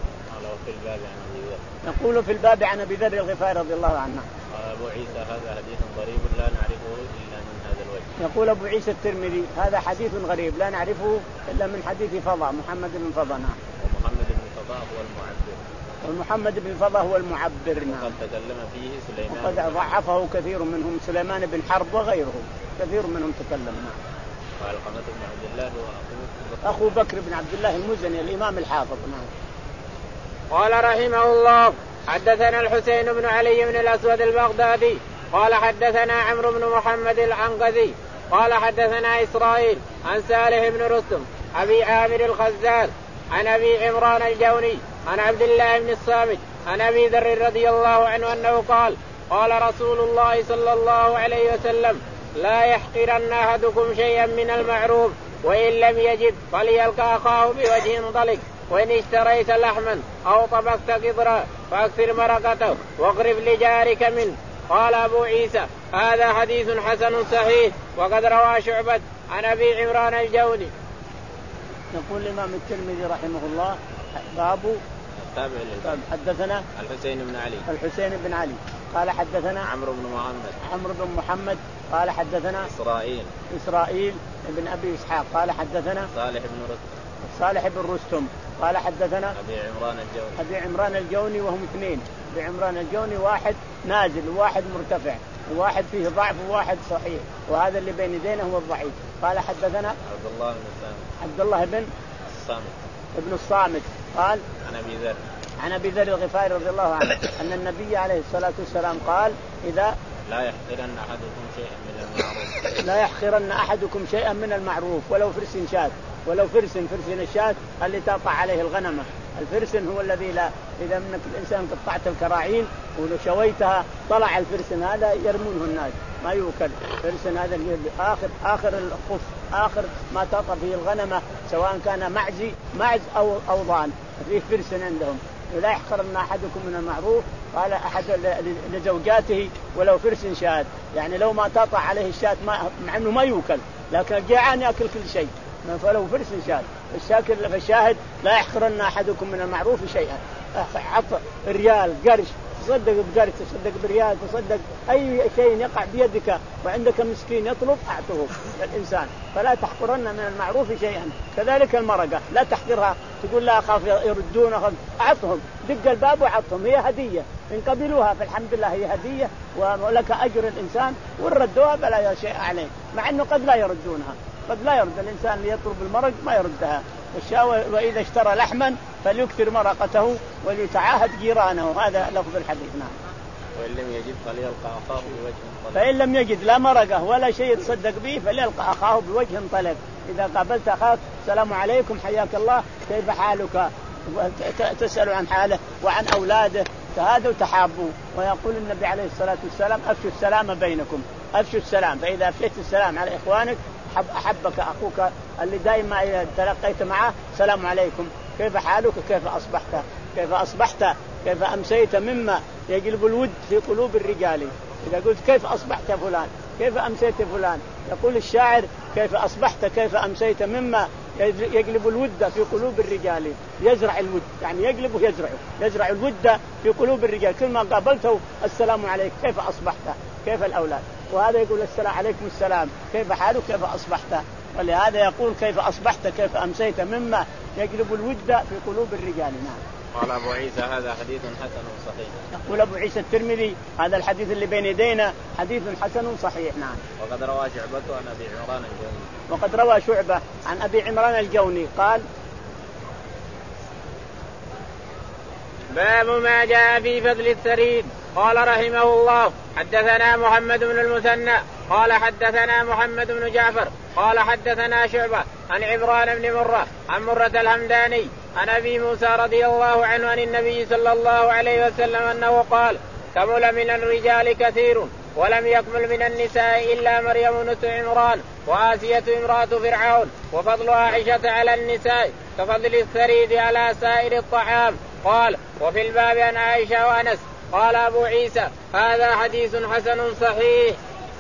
نقول في الباب عن أبي ذر الغفاري رضي الله عنه: قال أبو عيسى: هذا حديث غريب لا نعرفه إلا من هذا الوجه. يقول أبو عيسى الترمذي: هذا حديث غريب لا نعرفه إلا من حديث فضة، محمد بن فضة. نعم. ومحمد بن فضة هو المعبر. والمحمد بن فضة هو المعبر. نعم. وقد تكلم فيه سليمان، وقد ضعفه كثير منهم، سليمان بن حرب وغيره كثير منهم تكلم. نعم. وعلقمة بن عبد الله هو أخو بكر بن عبد الله المزني الإمام الحافظ. نعم. قال رحمه الله: حدثنا الحسين بن علي بن الأسود البغدادي قال حدثنا عمرو بن محمد العنقذي قال حدثنا إسرائيل عن صالح بن رستم أبي عامر الخزاز عن أبي عمران الجوني عن عبد الله بن الصامت عن أبي ذر رضي الله عنه أنه قال: قال رسول الله صلى الله عليه وسلم: لا يحقرن أحدكم شيئا من المعروف، وإن لم يجد فليلقى أخاه بوجه ضلق، وإن اشتريت لحما أو طبخت قطرا فأكثر مرقته واقرب لجارك منه. قال أبو عيسى: هذا حديث حسن صحيح. وقد روى شعبة عن أبي عمران الجوني. يقول الإمام الترمذي رحمه الله: باب حدثنا الحسين بن علي الحسين بن علي قال حدثنا عمرو بن محمد عمرو بن محمد قال حدثنا إسرائيل إسرائيل بن أبي إسحاق قال حدثنا صالح بن رستم صالح بن رستم قال حدثنا أبي عمران الجوني أبي عمران الجوني وهم اثنين. أبي عمران الجوني واحد نازل وواحد مرتفع، وواحد فيه ضعف وواحد صحيح، وهذا اللي بين يدينا هو الضعيف. قال حدثنا عبد الله بن الصامت عبد الله بن الصامت ابن الصامت قال عن أبي ذر عن أبي ذر الغفاري رضي الله عنه أن النبي عليه الصلاة والسلام قال: إذا لا يحقرن أحدكم شيئا من المعروف لا يحقرن أحدكم شيئا من المعروف ولو فرس شاة، ولو فرس فرس الشاة اللي تقع عليه الغنمة. الفرسن هو الذي لا إذا منك الإنسان قطعت الكراعين وشويتها طلع الفرسن هذا يرمونه الناس ما يوكل. فرسن هذا اللي آخر آخر الخف آخر ما تقع فيه الغنمة سواء كان معزي معز أو أو ضان فيه فرسن عندهم. لا يحقرن أحدكم من المعروف قال أحد لزوجاته ولو فرس شاة، يعني لو ما تقع عليه الشاة مع إنه ما يوكل لكن الجيعان يأكل كل شيء فلو فرس شاهد. الشاكر فالشاهد لا يحقرن أحدكم من المعروف شيئا. عط ريال قرش تصدق بقرش، تصدق بريال، تصدق أي شيء يقع بيدك وعندك مسكين يطلب أعطه الإنسان. فلا تحقرن من المعروف شيئا. كذلك المرقة لا تحقرها تقول لا أخاف يردونها، أعطهم، دق الباب وعطهم، هي هدية إن قبلوها فالحمد لله هي هدية ولك أجر الإنسان، وإن ردوها فلا شيء عليه، مع أنه قد لا يردونها، قد لا يرد الإنسان اللي يطلب المرق ما يردها. وإذا اشترى لحما فليكثر مرقته وليتعاهد جيرانه. هذا لفظ الحديث. نعم. وإن لم يجد فليلقى أخاه بوجه طلق. فإن لم يجد لا مرقة ولا شيء يتصدق به فليلقى أخاه بوجه طلق. إذا قابلت أخاك السلام عليكم حياك الله كيف حالك، تسأل عن حاله وعن أولاده، تهادوا تحابوا. ويقول النبي عليه الصلاة والسلام أفشوا السلام بينكم، أفشوا السلام، فإذا أفشيت السلام على إخوانك أحبك أخوك اللي دائما تلقيت معه السلام عليكم كيف حالك كيف أصبحت كيف أصبحت كيف أمسيت، مما يجلب الود في قلوب الرجال. إذا قلت كيف أصبحت فلان كيف أمسيت فلان، يقول الشاعر كيف أصبحت كيف أمسيت مما يجلب الود في قلوب الرجال. يزرع الود يعني يجلب ويزرع يزرع الود في قلوب الرجال. كل ما قابلته السلام عليك كيف أصبحت كيف الأولاد، وهذا يقول السلام عليكم السلام كيف حالك كيف أصبحت. ولهذا يقول كيف أصبحت كيف أمسيت مما يجلب الود في قلوب الرجال. نعم. قال أبو عيسى هذا حديث حسن صحيح. يقول أبو عيسى الترمذي هذا الحديث اللي بين يدينا حديث حسن صحيح. نعم. وقد روى شعبة عن أبي عمران الجوني. وقد روى شعبة عن أبي عمران الجوني قال باب ما جاء في فضل الثريد. قال رحمه الله حدثنا محمد بن المثنى قال حدثنا محمد بن جعفر قال حدثنا شعبة عن عمران بن مرة عن مرة الهمداني عن أبي موسى رضي الله عنه عن النبي صلى الله عليه وسلم أنه قال كمل من الرجال كثير ولم يكمل من النساء إلا مريم بنت عمران وآسية امرأة فرعون وفضل عائشة على النساء كفضل الثريد على سائر الطعام. قال وفي الباب عن عائشة وأنس. قال أبو عيسى هذا حديث حسن صحيح.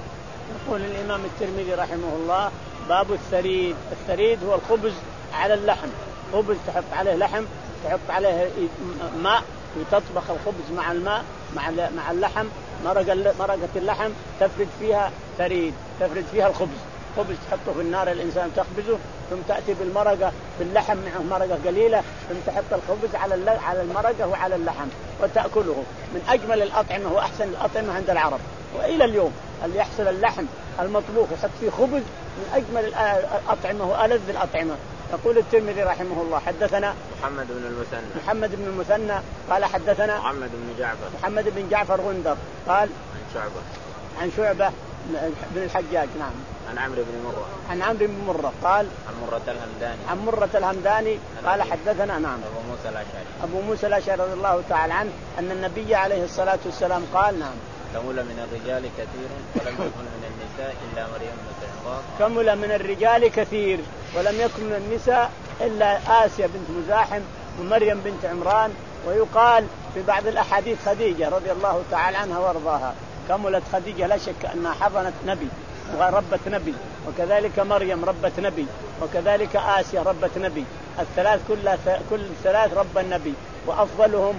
يقول الإمام الترمذي رحمه الله باب الثريد. الثريد هو الخبز على اللحم، خبز تحط عليه لحم تحط عليه ماء وتطبخ الخبز مع الماء مع مع اللحم، مرق مرقة اللحم تفرد فيها ثريد، تفرد فيها الخبز، خبز تحطه في النار الإنسان تخبزه ثم تأتي بالمرقة في اللحم معه مرقة قليلة ثم تحط الخبز على على المرقة وعلى اللحم وتأكله. من أجمل الأطعمة وأحسن الأطعمة عند العرب، وإلى اليوم اللي يحصل اللحم المطبوخ يحط فيه خبز من أجمل الأطعمة وألذ الأطعمة. يقول الترمذي رحمه الله حدثنا محمد بن المثنى محمد بن المثنى قال حدثنا محمد بن جعفر محمد بن جعفر غندر قال عن شعبة عن شعبة بن الحجاج. نعم. عن عمرو بن مرة عن عمرو بن مرة قال عن مرة الهمداني عن مرة الهمداني قال حدثنا نعم أبو موسى الأشعري أبو موسى الأشعري رضي الله تعالى عنه أن النبي عليه الصلاة والسلام قال نعم كمل من الرجال كثير ولم يكن من النساء إلا مريم بنت عمران. كمل من الرجال كثير ولم يكن من النساء إلا آسيا بنت مزاحم ومريم بنت عمران. ويقال في بعض الأحاديث خديجة رضي الله تعالى عنها وارضاها. كملت خديجة لا شك أنها حضنت نبي وربت نبي، وكذلك مريم ربت نبي، وكذلك آسيا ربت نبي. الثلاث كل كل ثلاث رب النبي، وأفضلهم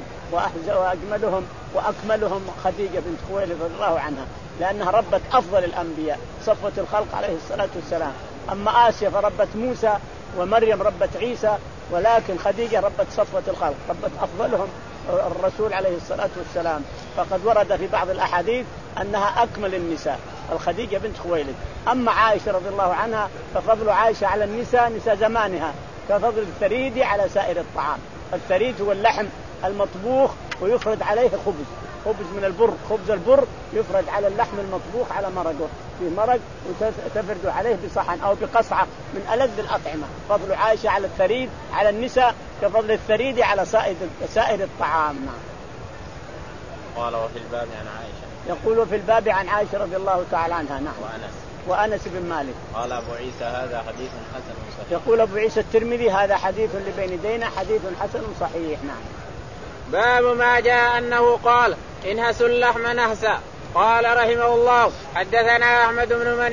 وأجملهم وأكملهم خديجة بنت خويلد رضي الله عنها لأنها ربت أفضل الأنبياء صفوة الخلق عليه الصلاة والسلام. أما آسيا فربت موسى ومريم ربت عيسى، ولكن خديجة ربت صفوة الخلق ربت أفضلهم الرسول عليه الصلاة والسلام. فقد ورد في بعض الأحاديث أنها أكمل النساء الخديجة بنت خويلد. أما عائشة رضي الله عنها ففضل عائشة على النساء نساء زمانها كفضل الثريد على سائر الطعام. الثريد هو اللحم المطبوخ ويفرد عليه خبز، خبز من البر، خبز البر يفرد على اللحم المطبوخ على مرقه في مرق وتفرد عليه بصحن أو بقصعة من ألذ الأطعمة. فضل عائشة على الثريد على النساء كفضل الثريد على سائر سائر الطعام. قال وفي الباب عن عائشة. يقول في الباب عن عائشة رضي الله تعالى عنها. نعم. وأنس وأنس بن مالك. قال أبو عيسى هذا حديث حسن صحيح. يقول أبو عيسى الترمذي هذا حديث اللي بين يدينا حديث حسن صحيح. نعم. باب ما جاء أنه قال إنهسوا اللحم نهسا. قال رحمه الله حدثنا أحمد بن مني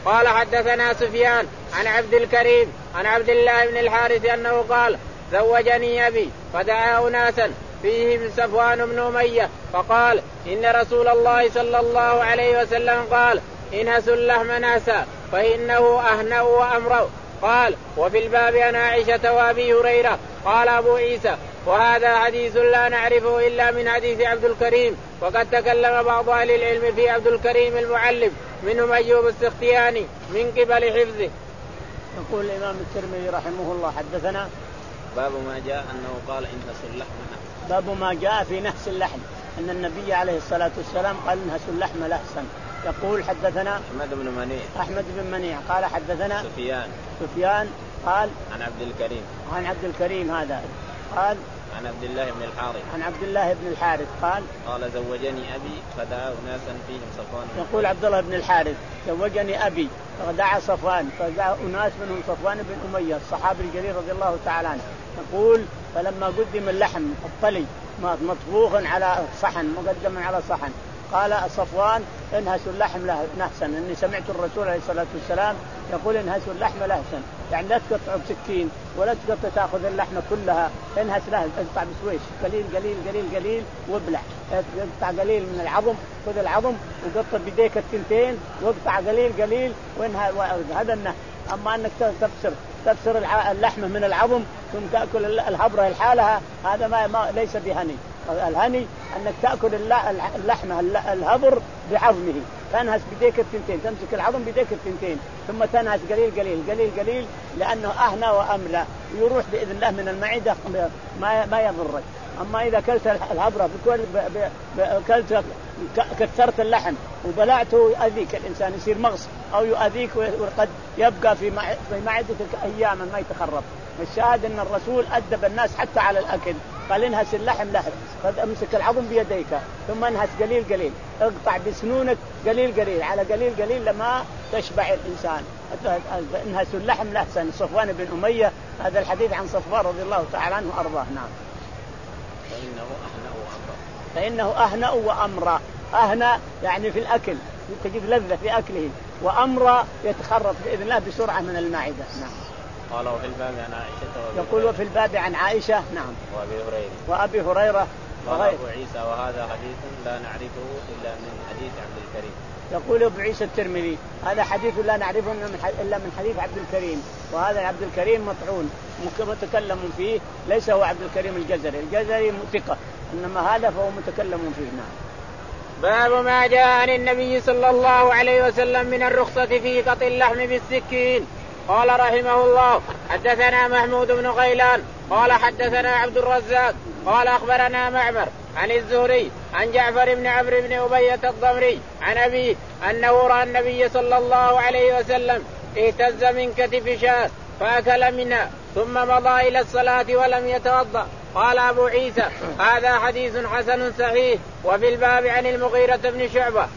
قال حدثنا سفيان عن عبد الكريم عن عبد الله بن الحارث أنه قال زوجني أبي فدعا أناسا فيهم صفوان بن أمية فقال إن رسول الله صلى الله عليه وسلم قال انهسوا اللحم ناسا فإنه أهنأ وأمر. قال وفي الباب عن عائشة وأبي هريرة. قال أبو عيسى وهذا حديث لا نعرفه إلا من حديث عبد الكريم وقد تكلم بعض أهل العلم في عبد الكريم المعلم منهم أيوب السختياني من قبل حفظه. يقول الإمام الترمذي رحمه الله حدثنا باب ما جاء أنه قال انهسوا اللحم نحسا. باب ما جاء في نحس اللحم أن النبي عليه الصلاة والسلام قال انهسوا اللحم لحسا. يقول حدثنا أحمد بن منيع أحمد بن منيع قال حدثنا سفيان سفيان قال عن عبد الكريم عن عبد الكريم هذا قال عن عبد الله بن الحارث عن عبد الله بن الحارث قال قال زوجني أبي فدعا ناسا فيهم صفوان. يقول عبد الله بن الحارث زوجني أبي فدعا صفوان فدعا أناس منهم صفوان بن أمية الصحابي الجليل رضي الله تعالى عنه. يقول فلما قدم اللحم الطلي مطبوخ على صحن مقدم على صحن قال صفوان انهسوا اللحم لحسا اني سمعت الرسول عليه الصلاه والسلام يقول انهسوا اللحم لحسا يعني لا تقطع بسكين ولا تقطع تاخذ اللحمه كلها انهس لها اقطع بسويش قليل قليل قليل قليل وابلع اقطع قليل من العظم خذ العظم وقطع بيديك التنتين واقطع قليل قليل وانها هذا النهي. اما انك تبصر تبصر اللحمه من العظم ثم تاكل الهبره لحالها هذا ما, ما ليس بهني. الهني انك تاكل اللحمه الهبر بعظمه تنهس بديك التنتين تمسك العظم بديك التنتين ثم تنهس قليل قليل قليل قليل لانه اهنى واملى ويروح باذن الله من المعده ما ما يضرك. اما اذا اكلت الهبره بكل اكلت كثرت اللحم وبلعته يؤذيك الانسان يصير مغص او يؤذيك وقد يبقى في معدتك اياما ما يتخرب. الشاهد ان الرسول ادب الناس حتى على الاكل قال انهس اللحم لحم فامسك العظم بيديك ثم انهس قليل قليل اقطع بسنونك قليل قليل على قليل قليل لما تشبع الانسان. انهس اللحم لحسن. صفوان بن أمية هذا الحديث عن صفوان رضي الله تعالى عنه وارضاه. نعم. فإنه أهنأ وأمر. فإنه أهنأ وأمر. أهنأ يعني في الأكل تجد لذة في أكله وأمر يتخرط بإذن الله بسرعة من المعدة. نعم. قال وفي الباب عن عائشة يقول وفي الباب عن عائشة. نعم. وأبي هريرة وأبي هريرة وغير أبو عيسى وهذا حديث لا نعرفه إلا من حديث عبد الكريم. يقول أبو عيسى الترمذي هذا حديث لا نعرفه إلا من حديث عبد الكريم وهذا عبد الكريم مطعون متكلم فيه ليس هو عبد الكريم الجزري. الجزري ثقة إنما هذا فهو متكلم فيه. نعم. باب ما جاء عن النبي صلى الله عليه وسلم من الرخصة في قطع اللحم بالسكين. قال رحمه الله حدثنا محمود بن غيلان قال حدثنا عبد الرزاق قال أخبرنا معمر عن الزهري عن جعفر بن عمرو بن أبية الضمري عن أبيه أنه رأى النبي صلى الله عليه وسلم اهتز من كتف شاة فأكل منها ثم مضى إلى الصلاة ولم يتوضأ. قال أبو عيسى هذا حديث حسن صحيح. وفي الباب عن المغيرة بن شعبة.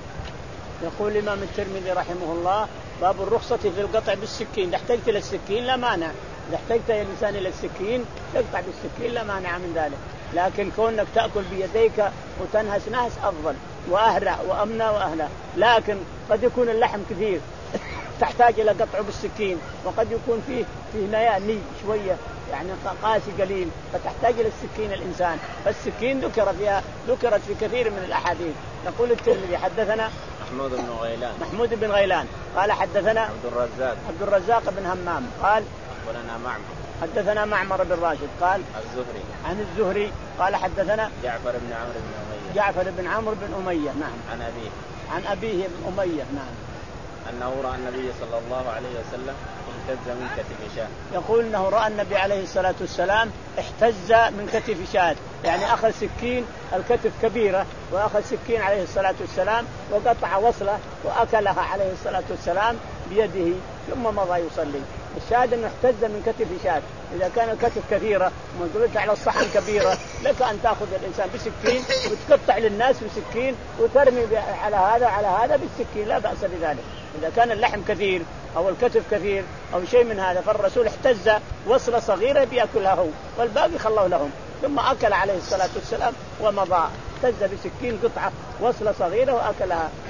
يقول الإمام الترمذي رحمه الله باب الرخصة في القطع بالسكين. إذا احتجت إلى السكين لا مانع. إذا احتجت يا الإنسان إلى السكين تقطع بالسكين لا مانع من ذلك. لكن كونك تأكل بيديك وتنهس نهس أفضل وأهرع وأمنى وأهلا. لكن قد يكون اللحم كثير تحتاج إلى قطعه بالسكين وقد يكون فيه فيه نياني شوية يعني قاسي قليل فتحتاج إلى السكين الإنسان. فالسكين ذكر فيها ذكرت في كثير من الأحاديث. يقول الترمذي حدثنا محمود بن غيلان محمود بن غيلان قال حدثنا عبد الرزاق عبد الرزاق بن همام قال أخبرنا معمر حدثنا معمر بن راشد قال الزهري عن الزهري قال حدثنا جعفر بن عمرو بن أمية جعفر بن عمرو بن أمية. نعم. عن أبيه عن أبيه بن أمية. نعم. أنه رأى النبي صلى الله عليه وسلم اهتز من كتف شاة. يقول أنه رأى النبي عليه الصلاة والسلام اهتز من كتف شاة يعني أخذ سكين الكتف كبيرة وأخذ سكين عليه الصلاة والسلام وقطع وصله وأكلها عليه الصلاة والسلام بيده ثم مضى يصلي. الشاهد أنه اهتز من كتف شاة. إذا كان الكتف كثيرة وقلت على الصحن كبيرة لك أن تأخذ الإنسان بسكين وتقطع للناس بسكين وترمي على هذا على هذا بالسكين لا بأس بذلك. إذا كان اللحم كثير أو الكتف كثير أو شيء من هذا فالرسول احتز وصلة صغيرة بيأكلها هو والباقي خلوه لهم ثم أكل عليه الصلاة والسلام ومضى. اهتز بسكين قطعة وصلة صغيرة وأكلها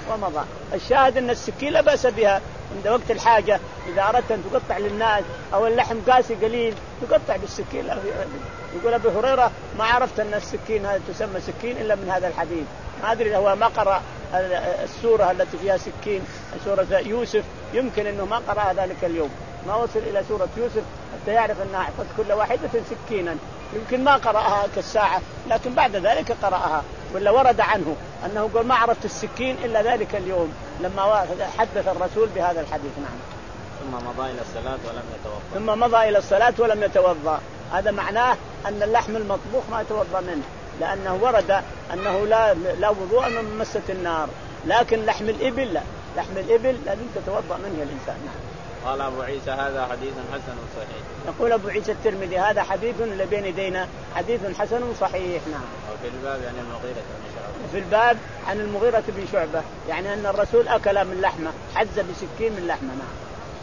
ومضى. الشاهد أن السكين لا بأس بها عند وقت الحاجة، إذا أردت أن تقطع للناس أو اللحم قاسي قليل تقطع بالسكين. يقول أبو هريرة ما عرفت أن السكين هذه تسمى سكين إلا من هذا الحديث. ما أدري هو ما قرأ السورة التي فيها سكين، سورة يوسف، يمكن أنه ما قرأ ذلك اليوم، ما وصل إلى سورة يوسف حتى يعرف أنها أحفظ كل واحدة سكينا، يمكن ما قرأها كالساعة، لكن بعد ذلك قرأها. ولا ورد عنه أنه قال ما عرفت السكين إلا ذلك اليوم لما حدث الرسول بهذا الحديث. نعم. ثم مضى إلى الصلاة ولم يتوضأ. ثم مضى إلى الصلاة ولم يتوضأ. هذا معناه أن اللحم المطبوخ ما يتوضأ منه، لأنه ورد أنه لا لا وضوء من مسة النار، لكن لحم الإبل لا، لحم الإبل لازم تتوضأ منه الإنسان. نعم. قال أبو عيسى هذا حديث حسن صحيح. يقول أبو عيسى الترمذي هذا حديث اللي بين يدينا حديث حسن صحيح. نعم. وفي الباب يعني المغيرة بن شعبة. في الباب عن المغيرة بن شعبة، يعني أن الرسول أكل من لحمة، حز بسكين من لحمة. نعم.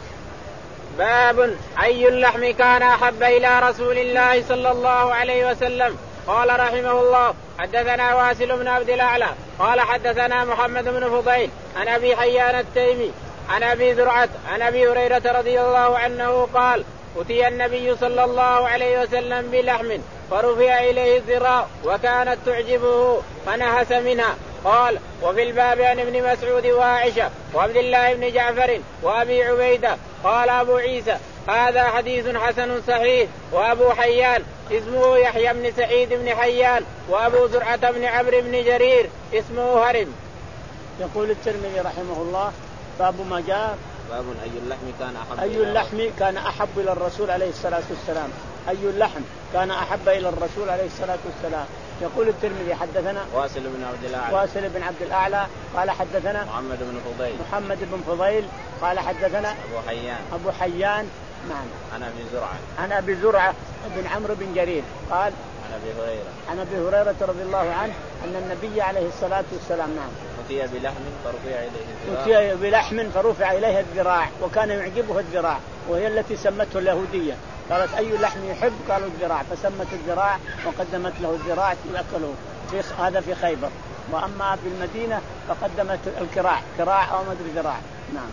باب أي اللحم كان أحب إلى رسول الله صلى الله عليه وسلم. قال رحمه الله حدثنا واسل بن عبد الأعلى قال حدثنا محمد بن فضيل عن أبي حيان التيمي عن أبي زرعة عن أبي هريرة رضي الله عنه قال أتي النبي صلى الله عليه وسلم بلحم فرفع إليه الذراع وكانت تعجبه فنهس منها. قال وفي الباب عن ابن مسعود وعائشة وعبد الله بن جعفر وأبي عبيدة. قال أبو عيسى هذا حديث حسن صحيح. وأبو حيان اسمه يحيى بن سعيد بن حيان وأبو زرعة بن عمرو بن جرير اسمه هرم. يقول الترمذي رحمه الله باب ما جاء باب أي اللحم كان أحب أي اللحم كان أحب إلى الرسول عليه الصلاة والسلام. أي اللحم كان أحب إلى الرسول عليه الصلاة والسلام. يقول الترمذي حدثنا واسل بن عبد الأعلى واسل بن عبد الأعلى قال حدثنا محمد بن فضيل محمد بن فضيل قال حدثنا أبو حيان أبو حيان نعم عن أبي زرعة عن أبي زرعة بن عمرو بن جرير قال عن أبي هريرة عن أبي هريرة رضي الله عنه أن النبي عليه الصلاة والسلام نعم أتي بلحم فرفع إليه الذراع أتي بلحم فرفع إليه الذراع وكان يعجبه الذراع، وهي التي سمته اليهودية، قالت أي لحم يحب؟ قالوا الذراع، فسمت الذراع وقدمت له الذراع يأكله. في هذا في خيبر. وأما في المدينة فقدمت الكراع، كراع أو مدري ذراع. نعم.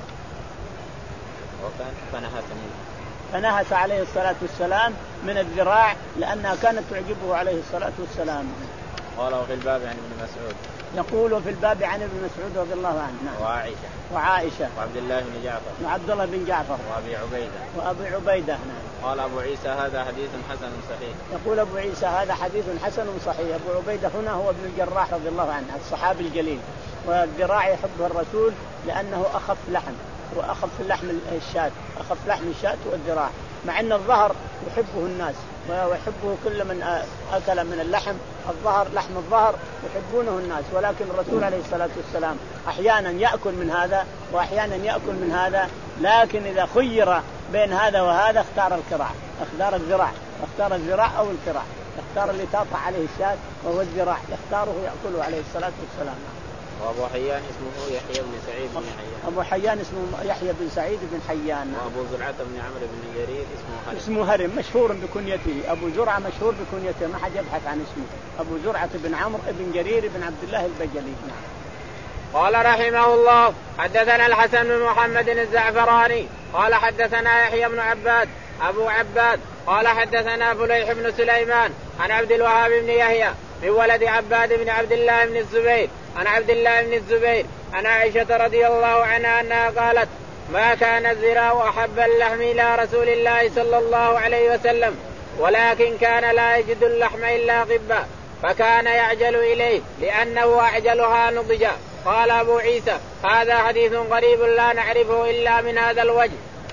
وكان فنهس منه فنهس عليه الصلاة والسلام من الذراع لأنها كانت تعجبه عليه الصلاة والسلام. قال وفي الباب عن ابن مسعود. يقول في الباب عن ابن مسعود رضي الله عنه. نعم. وعائشة وعائشة وعبد الله بن جعفر وعبد الله بن جعفر وأبي عبيدة وأبي عبيدة. نعم. قال أبو عيسى هذا حديث حسن صحيح. يقول أبو عيسى هذا حديث حسن صحيح. أبو عبيدة هنا هو ابن الجراح رضي الله عنه الصحابي الجليل. والذراع يحبه الرسول لأنه أخف لحم، وأخف اللحم الشاة، أخف لحم الشاة والذراع، مع أن الظهر يحبه الناس ويحبه كل من أكل من اللحم الظهر، لحم الظهر يحبونه الناس، ولكن الرسول عليه الصلاة والسلام أحيانا يأكل من هذا وأحيانا يأكل من هذا، لكن إذا خير بين هذا وهذا اختار الكراع، اختار الذراع، اختار الذراع أو الكراع، اختار اللي تقطع عليه الشاة وهو الذراع، يختاره يأكله عليه الصلاة والسلام. وأبو حيان اسمه يحيى بن سعيد بن حيان. أبو حيان اسمه يحيى بن سعيد بن حيان. وأبو زرعة بن عمرو بن جرير اسمه هرم. اسمه هرم، مشهور بكنيته. أبو زرعة مشهور بكنيته، ما حد يبحث عن اسمه. أبو زرعة بن عمرو بن جرير بن عبد الله البجلي. نعم. قال رحمه الله حدثنا الحسن بن محمد الزعفراني قال حدثنا يحيى بن عباد أبو عباد قال حدثنا فليح بن سليمان عن عبد الوهاب بن يحيى من ولد عباد بن عبد الله بن الزبير عن عبد الله بن الزبير عن عائشة رضي الله عنها أنها قالت ما كان الذراع أحب اللحم إلى رسول الله صلى الله عليه وسلم، ولكن كان لا يجد اللحم إلا غبا فكان يعجل إليه لأنه أعجلها نضجا. قال أبو عيسى هذا حديث غريب لا نعرفه إلا من هذا الوجه.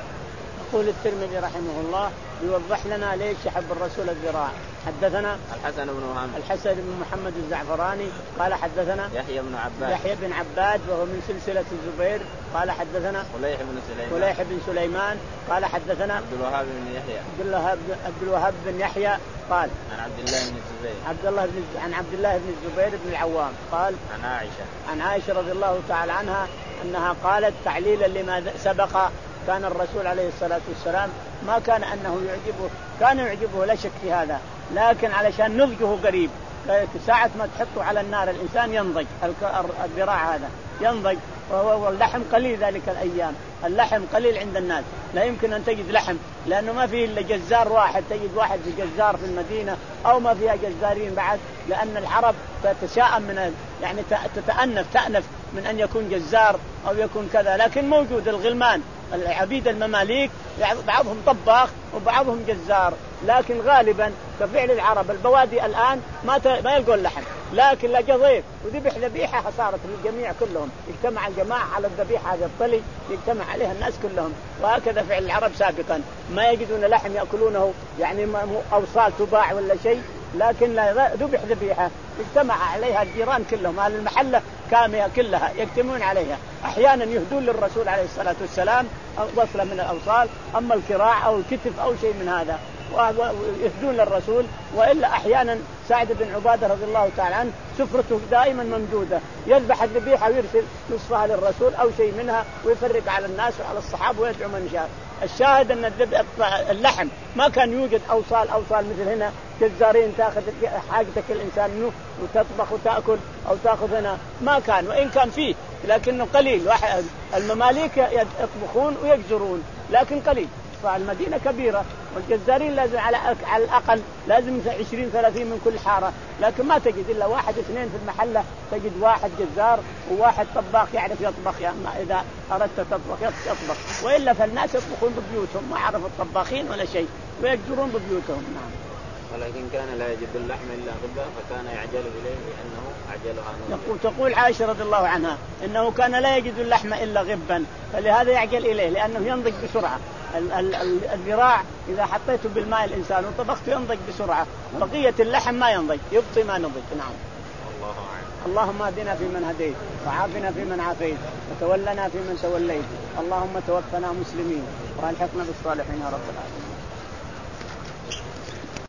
يقول الترمذي رحمه الله يوضح لنا ليش يحب الرسول الذراع. حدثنا الحسن بن محمد الحسن بن محمد الزعفراني قال حدثنا يحيى بن عباد يحيى بن عباد وهو من سلسلة الزبير قال حدثنا فليح بن سليمان فليح بن سليمان قال حدثنا عبد الوهاب بن يحيى عبد الوهاب عبد الوهاب بن يحيى قال عن عبد الله بن الزبير عبد الله بن عن عبد الله بن الزبير بن العوام قال عن عائشة عن عائشة رضي الله تعالى عنها أنها قالت تعليلا لما سبق كان الرسول عليه الصلاة والسلام ما كان أنه يعجبه، كان يعجبه لا شك في هذا، لكن علشان نضجه قريب، ساعة ما تحطه على النار الإنسان ينضج الذراع هذا، ينضج. واللحم قليل ذلك الأيام، اللحم قليل عند الناس، لا يمكن أن تجد لحم لأنه ما فيه إلا جزار واحد، تجد واحد في جزار في المدينة أو ما فيها جزارين بعد، لأن العرب تتشائم من يعني تتأنف تأنف من أن يكون جزار أو يكون كذا. لكن موجود الغلمان العبيد المماليك بعضهم طباخ وبعضهم جزار، لكن غالبا كفعل العرب البوادي الآن ما ما يلقون اللحم، لكن لا ضيف وذبح ذبيحة صارت للجميع كلهم، اجتمع الجماعة على الذبيحة هذا الطلي يجتمع عليها الناس كلهم. وهكذا فعل العرب سابقا، ما يجدون لحم يأكلونه يعني أوصال تباع ولا شيء، لكن لا ذبح ذبيحة اجتمع عليها الجيران كلهم، أهل المحلة كاملة كلها يجتمعون عليها. أحيانا يهدون للرسول عليه الصلاة والسلام وصلة من الأوصال، أما الكراع أو الكتف أو شيء من هذا ويهدون للرسول. وإلا أحيانا سعد بن عبادة رضي الله تعالى عنه سفرته دائما ممدودة، يذبح الذبيحة ويرسل نصفها للرسول أو شيء منها ويفرق على الناس وعلى الصحابة ويدعو من شاء. الشاهد أن اللحم ما كان يوجد أوصال أوصال مثل هنا جزارين تأخذ حاجتك الإنسان منه وتطبخ وتأكل أو تأخذ هنا، ما كان، وإن كان فيه لكنه قليل. واحد المماليك يطبخون ويجزرون لكن قليل، فالمدينة كبيرة والجزارين لازم على على الأقل لازم عشرين ثلاثين من كل حارة، لكن ما تجد إلا واحد اثنين في المحلة، تجد واحد جزار وواحد طباخ يعرف يطبخ، يعني إذا أردت تطبخ يطبخ، وإلا فالناس يطبخون ببيوتهم ما عرفوا الطباخين ولا شيء ويجزرون ببيوتهم. نعم. ولكن كان لا يجد اللحم إلا غبا فكان يعجل إليه لأنه عجلها. يقول تقول عائشة رضي الله عنها إنه كان لا يجد اللحم إلا غبا، فلهذا يعجل إليه لأنه ينضج بسرعة. الذراع إذا حطيته بالماء الإنسان وطبخته ينضج بسرعة، بقية اللحم ما ينضج يبطي ما نضج. نعم. الله أعلم. اللهم اهدنا فيمن هديت وعافنا فيمن عافيت وتولنا فيمن توليت، اللهم توفنا مسلمين والحقنا بالصالحين يا رب العالمين.